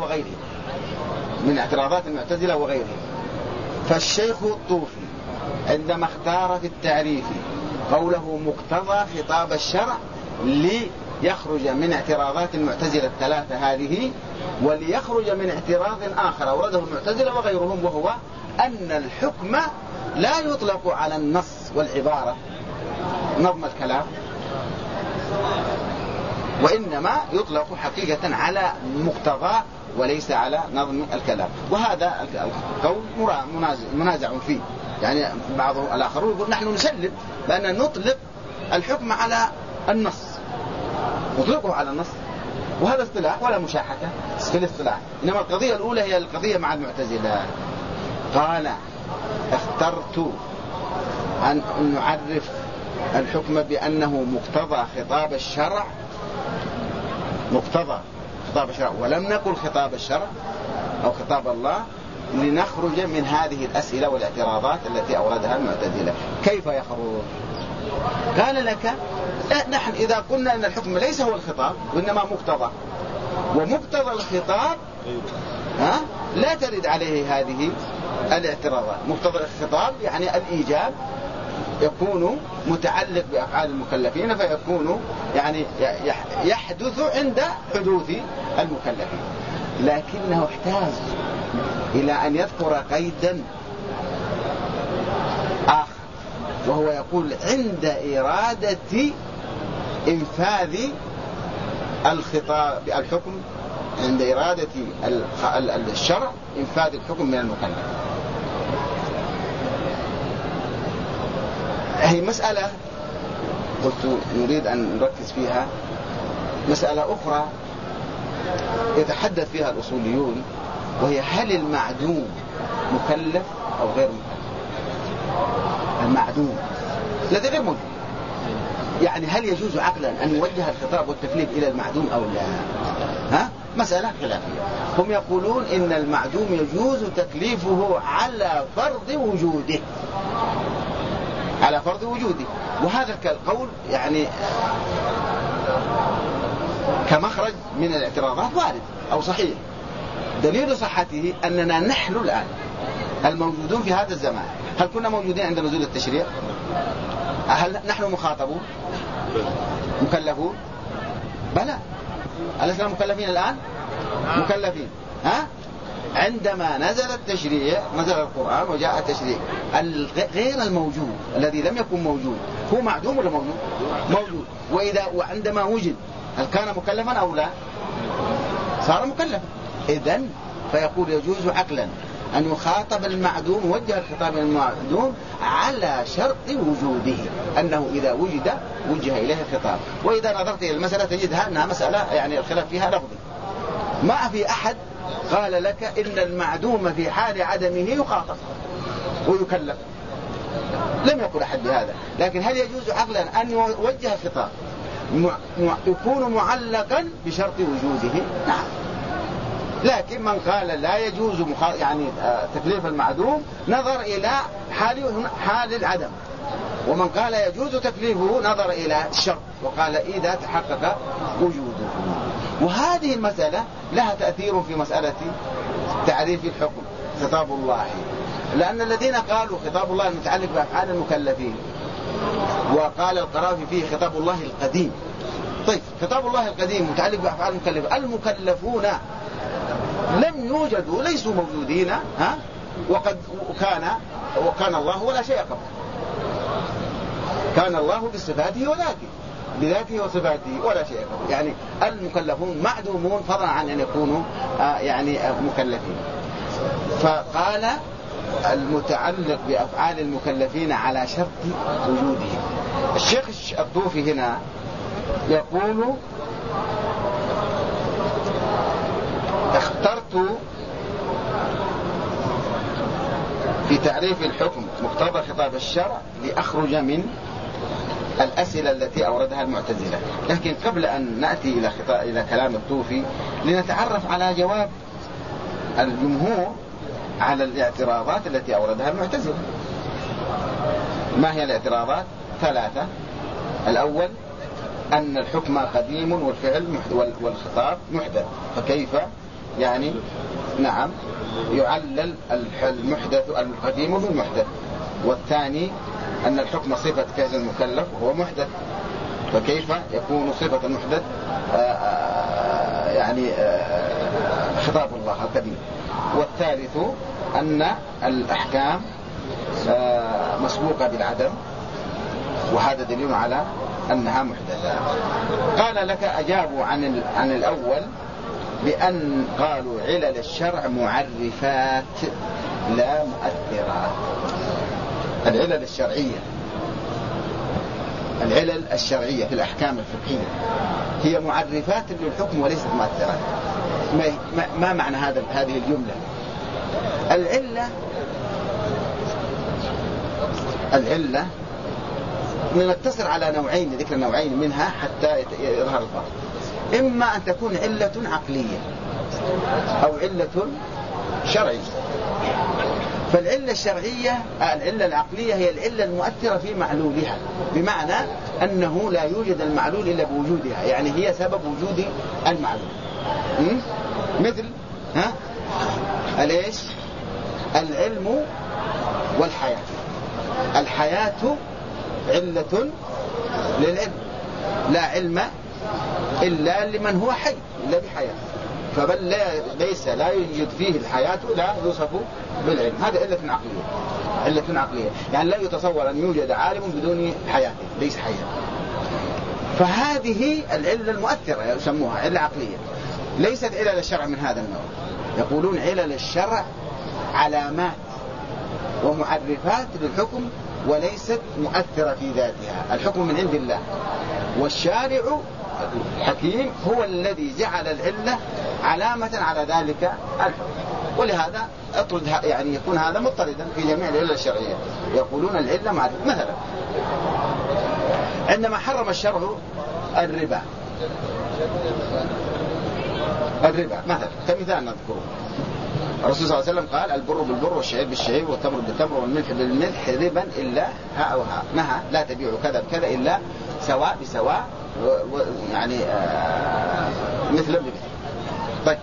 وغيره. فالشيخ الطوفي عندما اختار في التعريف قوله مقتضى خطاب الشرع ليخرج من اعتراضات المعتزلة الثلاثة هذه، وليخرج من اعتراض آخر أورده المعتزلة وغيرهم، وهو أن الحكم لا يطلق على النص والعبارة نظم الكلام، وإنما يطلق حقيقة على مقتضى وليس على نظم الكلام. وهذا القول منازع فيه. يعني بعض الآخرون يقول نحن نسلم بأن نطلق الحكم على النص، نطلقه على النص، وهذا اصطلاح ولا مشاحة في الاصطلاح. إنما القضية الأولى هي القضية مع المعتزلة. قال اخترت أن نعرف الحكم بأنه مقتضى خطاب الشرع، ولم نقل خطاب الشرع أو خطاب الله، لنخرج من هذه الأسئلة والاعتراضات التي أوردها المعتزلة. كيف يخرج؟ قال لك نحن إذا قلنا أن الحكم ليس هو الخطاب وإنما مقتضى، ومقتضى الخطاب لا ترد عليه هذه الاعتراضات. مقتضى الخطاب يعني الإيجاب يكون متعلق بأفعال المكلفين، فيكون يعني يحدث عند حدوث المكلفين، لكنه احتاج إلى أن يذكر قيدا آخر، وهو يقول عند إرادة إنفاذ الخطاب الحكم، عند إرادة الشرع إنفاذ الحكم من المكلف. هي مسألة قلت نريد أن نركز فيها، مسألة أخرى يتحدث فيها الأصوليون، وهي هل المعدوم مكلف أو غير مكلف؟ المعدوم الذي غير موجود، يعني هل يجوز عقلا أن يوجه الخطاب والتكليف إلى المعدوم أو لا؟ مسألة خلافية. هم يقولون إن المعدوم يجوز تكليفه على فرض وجوده، على فرض وجوده، وهذا القول يعني كمخرج من الاعتراضات وارد أو صحيح. دليل صحته أننا نحن الآن الموجودون في هذا الزمان، هل كنا موجودين عند نزول التشريع؟ هل نحن مخاطبون مكلفون؟ بلى، ألسنا مكلفين الآن؟ مكلفين. عندما نزل التشريع، نزل القرآن وجاء التشريع، غير الموجود الذي لم يكن موجود هو معدوم ولا موجود؟ موجود. وعندما وجد هل كان مكلفا أو لا؟ صار مكلفا. إذن فيقول يجوز عقلا أن يخاطب المعدوم، وجه الخطاب المعدوم على شرط وجوده، أنه إذا وجد وجه إليه الخطاب. وإذا نظرت إلى المسألة تجدها أنها مسألة يعني الخلاف فيها لفظي، ما في أحد قال لك إن المعدوم في حال عدمه يخاطب ويكلف، لم يقل أحد بهذا. لكن هل يجوز عقلا أن يوجه الخطاب يكون معلقا بشرط وجوده؟ نعم. لكن من قال لا يجوز يعني تكليف المعدوم نظر إلى حال العدم، ومن قال يجوز تكليفه نظر إلى الشرط وقال إذا تحقق وجوده. وهذه المسألة لها تأثير في مسألة تعريف الحكم خطاب الله، لأن الذين قالوا خطاب الله المتعلق بأفعال المكلفين، وقال القرافي فيه خطاب الله القديم. طيب خطاب الله القديم متعلق بأفعال المكلفين، المكلفون لم يوجدوا، ليسوا موجودين، وكان الله ولا شيء قبل، كان الله بصفاته وذاته، بذاته وصفاته ولا شيء قبل، يعني المكلفون معدومون فضلا عن أن يكونوا يعني مكلفين. فقال المتعلق بأفعال المكلفين على شرط وجودهم. الشيخ الطوفي هنا يقول اخترت في تعريف الحكم مقتضى خطاب الشرع لأخرج من الأسئلة التي أوردها المعتزلة. لكن قبل أن نأتي إلى كلام الطوفي لنتعرف على جواب الجمهور على الاعتراضات التي أوردها المعتزلة. ما هي الاعتراضات؟ 3. الأول أن الحكم قديم والفعل والخطاب محدث، فكيف يعني نعم يعلل المحدث القديم بالمحدث. والثاني أن الحكم صفة كائن المكلف وهو محدث، فكيف يكون صفة المحدث يعني خطاب الله القديم. والثالث أن الأحكام مسبوقة بالعدم، وهذا دليل على أنها محدثة. قال لك أجابوا عن الأول بأن قالوا علل الشرع معرفات لا مؤثرات. العلل الشرعية في الأحكام الفقهية هي معرفات للحكم وليست مؤثرات. ما معنى هذه الجملة؟ العلة نقتصر على نوعين، ذكر نوعين منها حتى يظهر الفرق. إما أن تكون علة عقلية أو علة شرعية. فالعلة الشرعية العلة العقلية هي العلة المؤثرة في معلولها، بمعنى أنه لا يوجد المعلول إلا بوجودها، يعني هي سبب وجود المعلول. مثل الإيش؟ العلم والحياة. الحياة علة للعلم، لا علم إلا لمن هو حي إلا بحياة، فبل لا يوجد فيه الحياة لا يوصف بالعلم. هذا علة عقلية. علة عقلية يعني لا يتصور أن يوجد عالم بدون حياة، ليس حياة. فهذه العلة المؤثرة يسموها علة عقلية. ليست علل الشرع من هذا النوع. يقولون علل الشرع علامات ومعرفات للحكم وليست مؤثرة في ذاتها. الحكم من عند الله، والشارع الحكيم هو الذي جعل العلة علامة على ذلك الحكم. ولهذا يعني يكون هذا مضطردا في جميع العلل الشرعية. يقولون العلة معرفة. مثلا عندما حرم الشرع الربا مثلا كمثال نذكره، الرسول صلى الله عليه وسلم قال البر بالبر والشعير بالشعير والتمر بالتمر والملح بالملح ربا إلا ها أو ها، نهى لا تبيعوا كذا بكذا إلا سواء بسواء، يعني مثل بمثل. طيب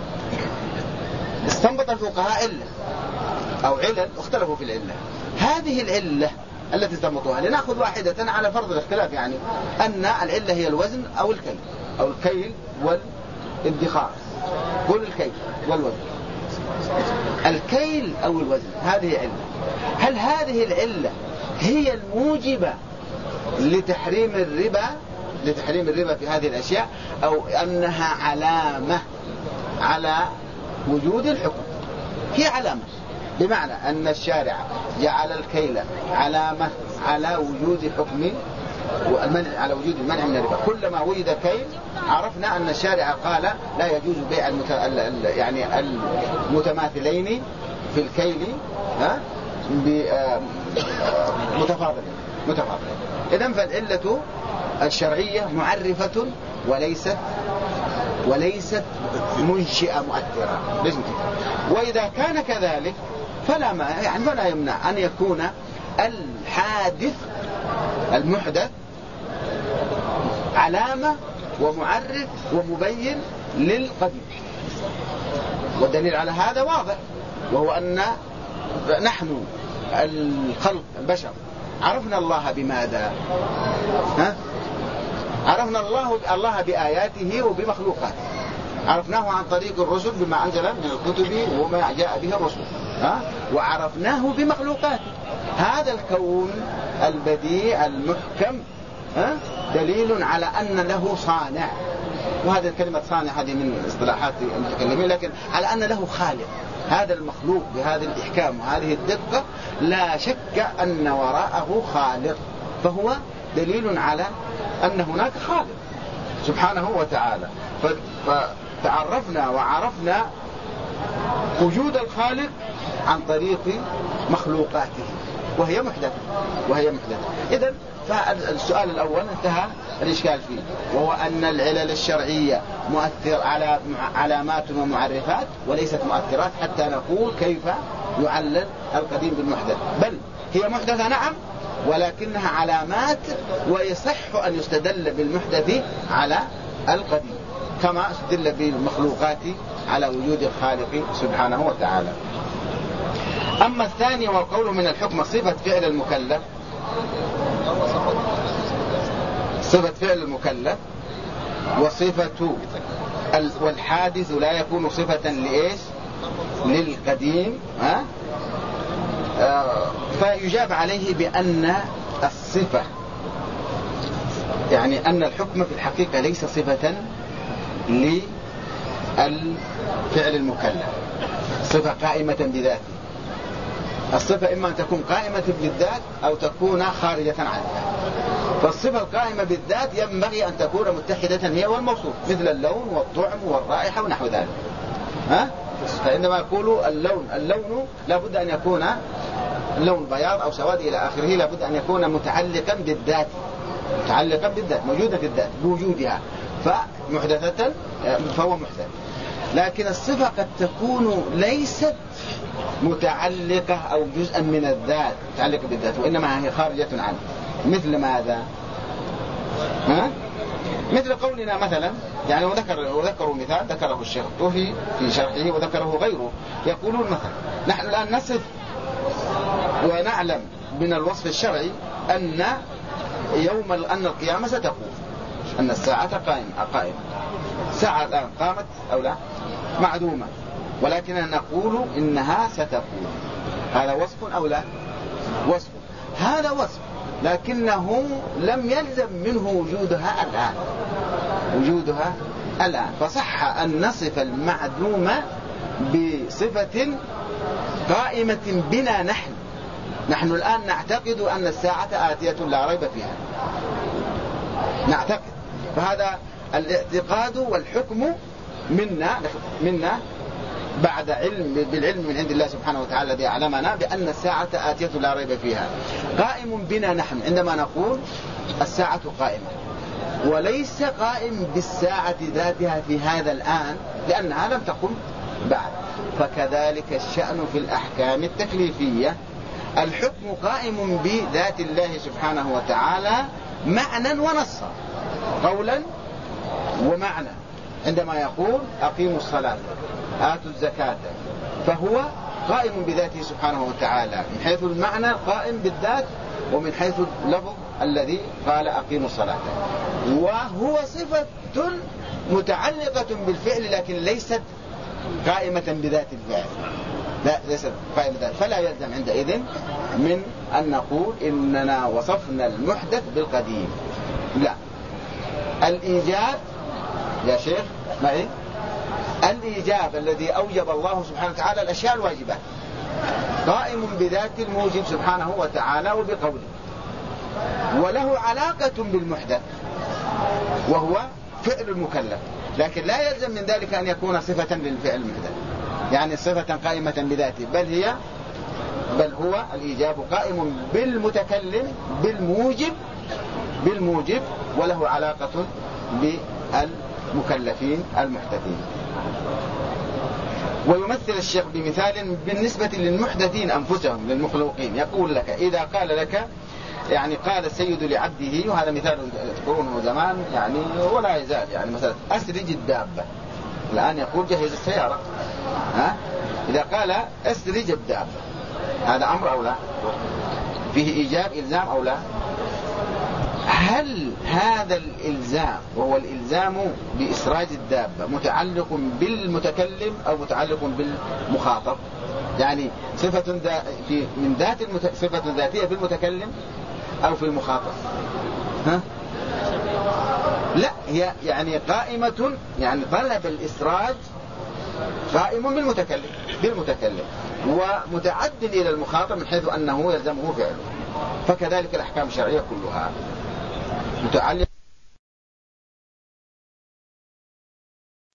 استنبط الفقهاء علة أو علل اختلفوا في العلة. هذه العلة التي استنبطوها لنأخذ واحدة على فرض الاختلاف، يعني أن العلة هي الوزن أو الكيل، أو الكيل والادخار. قول الكيل والوزن، الكيل أو الوزن هذه علة. هل هذه العلة هي الموجبة لتحريم الربا في هذه الأشياء، أو أنها علامة على وجود الحكم؟ هي علامة، بمعنى أن الشارع جعل الكيل علامة على وجود حكم والمنع، على وجود المنع من الربا. كلما وجد كيل عرفنا أن الشارع قال لا يجوز بيع يعني المتماثلين في الكيل متفاضلين. إذن فالعلة الشرعية معرفة وليست منشئة مؤثرة. وإذا كان كذلك فلا يمنع أن يكون الحادث المحدث علامة ومعرف ومبين للقديم. والدليل على هذا واضح، وهو أن نحن الخلق البشر عرفنا الله بماذا؟ عرفنا الله بآياته وبمخلوقاته. عرفناه عن طريق الرسل بما أنزل من الكتب وما جاء به الرسل، وعرفناه بمخلوقاته. هذا الكون البديع المحكم دليل على أن له صانع. وهذه الكلمة صانع هذه من اصطلاحات المتكلمين، لكن على أن له خالق. هذا المخلوق بهذا الإحكام وهذه الدقة لا شك أن وراءه خالق، فهو دليل على أن هناك خالق سبحانه وتعالى. فتعرفنا وعرفنا وجود الخالق عن طريق مخلوقاته وهي محدثة. إذن فالسؤال الأول انتهى الإشكال فيه، وهو أن العلل الشرعية مؤثر على علامات ومعرفات وليست مؤثرات حتى نقول كيف يعلل القديم بالمحدث. بل هي محدثة نعم، ولكنها علامات، ويصح أن يستدل بالمحدث على القديم كما استدل بالمخلوقات على وجود الخالق سبحانه وتعالى. أما الثاني والقول من الحكم صفة فعل المكلف، وصفة والحادث لا يكون صفة لإيش؟ للقديم. فيجاب عليه بأن الصفة يعني أن الحكم في الحقيقة ليس صفة للفعل المكلف، صفة قائمة بذاته. الصفة إما أن تكون قائمة بالذات أو تكون خارجة عنها. فالصفة القائمة بالذات ينبغي أن تكون متحدة هي والموصوف، مثل اللون والطعم والرائحة ونحو ذلك. فإنما يقول اللون لابد أن يكون لون بياض أو سواد إلى آخره، لابد أن يكون متعلقا بالذات، موجودة في الذات بوجودها، فهو محدث. لكن الصفة قد تكون ليست متعلقة أو جزءا من الذات متعلقة بالذات، وإنما هي خارجة عنه. مثل ماذا؟ مثل قولنا مثلا، يعني وذكروا مثال ذكره الشيخ الطوفي في شرحه وذكره غيره. يقولون مثلا نحن الآن نصف ونعلم من الوصف الشرعي أن أن القيامة ستقوم، أن الساعة قائمة. الساعة الآن قامت أو لا؟ معدومة، ولكننا نقول إنها ستقوم. هذا وصف أو لا؟ وصف. هذا وصف، لكنه لم يلزم منه وجودها الآن. فصح أن نصف المعدومة بصفة قائمة بنا نحن الآن نعتقد أن الساعة آتية لا ريب فيها، نعتقد. فهذا الاعتقاد والحكم منا بعد بالعلم من عند الله سبحانه وتعالى الذي أعلمنا بأن الساعة آتية لا ريب فيها، قائم بنا نحن عندما نقول الساعة قائمة، وليس قائم بالساعة ذاتها في هذا الآن لأنها لم تقم بعد. فكذلك الشأن في الأحكام التكليفية، الحكم قائم بذات الله سبحانه وتعالى معنى ونصا، قولا ومعنى. عندما يقول أقيموا الصلاة آتوا الزكاة فهو قائم بذاته سبحانه وتعالى من حيث المعنى قائم بالذات، ومن حيث اللفظ الذي قال أقيموا الصلاة، وهو صفة متعلقة بالفعل لكن ليست قائمة بذات الفعل، لا ليست قائمة بذات. فلا يلزم عندئذ من أن نقول إننا وصفنا المحدث بالقديم، لا. الإيجاب يا شيخ معي، الإيجاب الذي أوجب الله سبحانه وتعالى الأشياء الواجبات قائم بذات الموجب سبحانه وتعالى وبقوله، وله علاقة بالمحدث وهو فعل المكلف، لكن لا يلزم من ذلك أن يكون صفة للفعل المحدث، يعني صفة قائمة بذاته، بل هو الإيجاب قائم بالمتكلم بالموجب وله علاقة بالمكلفين المحدثين. ويمثل الشيخ بمثال بالنسبة للمحدثين أنفسهم للمخلوقين، يقول لك إذا قال لك، يعني قال السيد لعبده، وهذا مثال تذكرونه زمان يعني ولا يزال، يعني مثلا أسرج الدابة، الآن يقول جهز السيارة، إذا قال أسرج الدابة هذا أمر أو لا؟ فيه إيجاب إلزام أو لا؟ هل هذا الإلزام وهو الإلزام بإسراج الدابة متعلق بالمتكلم أو متعلق بالمخاطب؟ يعني صفة من ذات صفة ذاتية في المتكلم أو في المخاطب؟ لا، هي يعني قائمة، يعني طلب الإسراج قائم بالمتكلم ومتعد إلى المخاطب من حيث أنه يلزمه فعله. فكذلك الأحكام الشرعية كلها متعلقة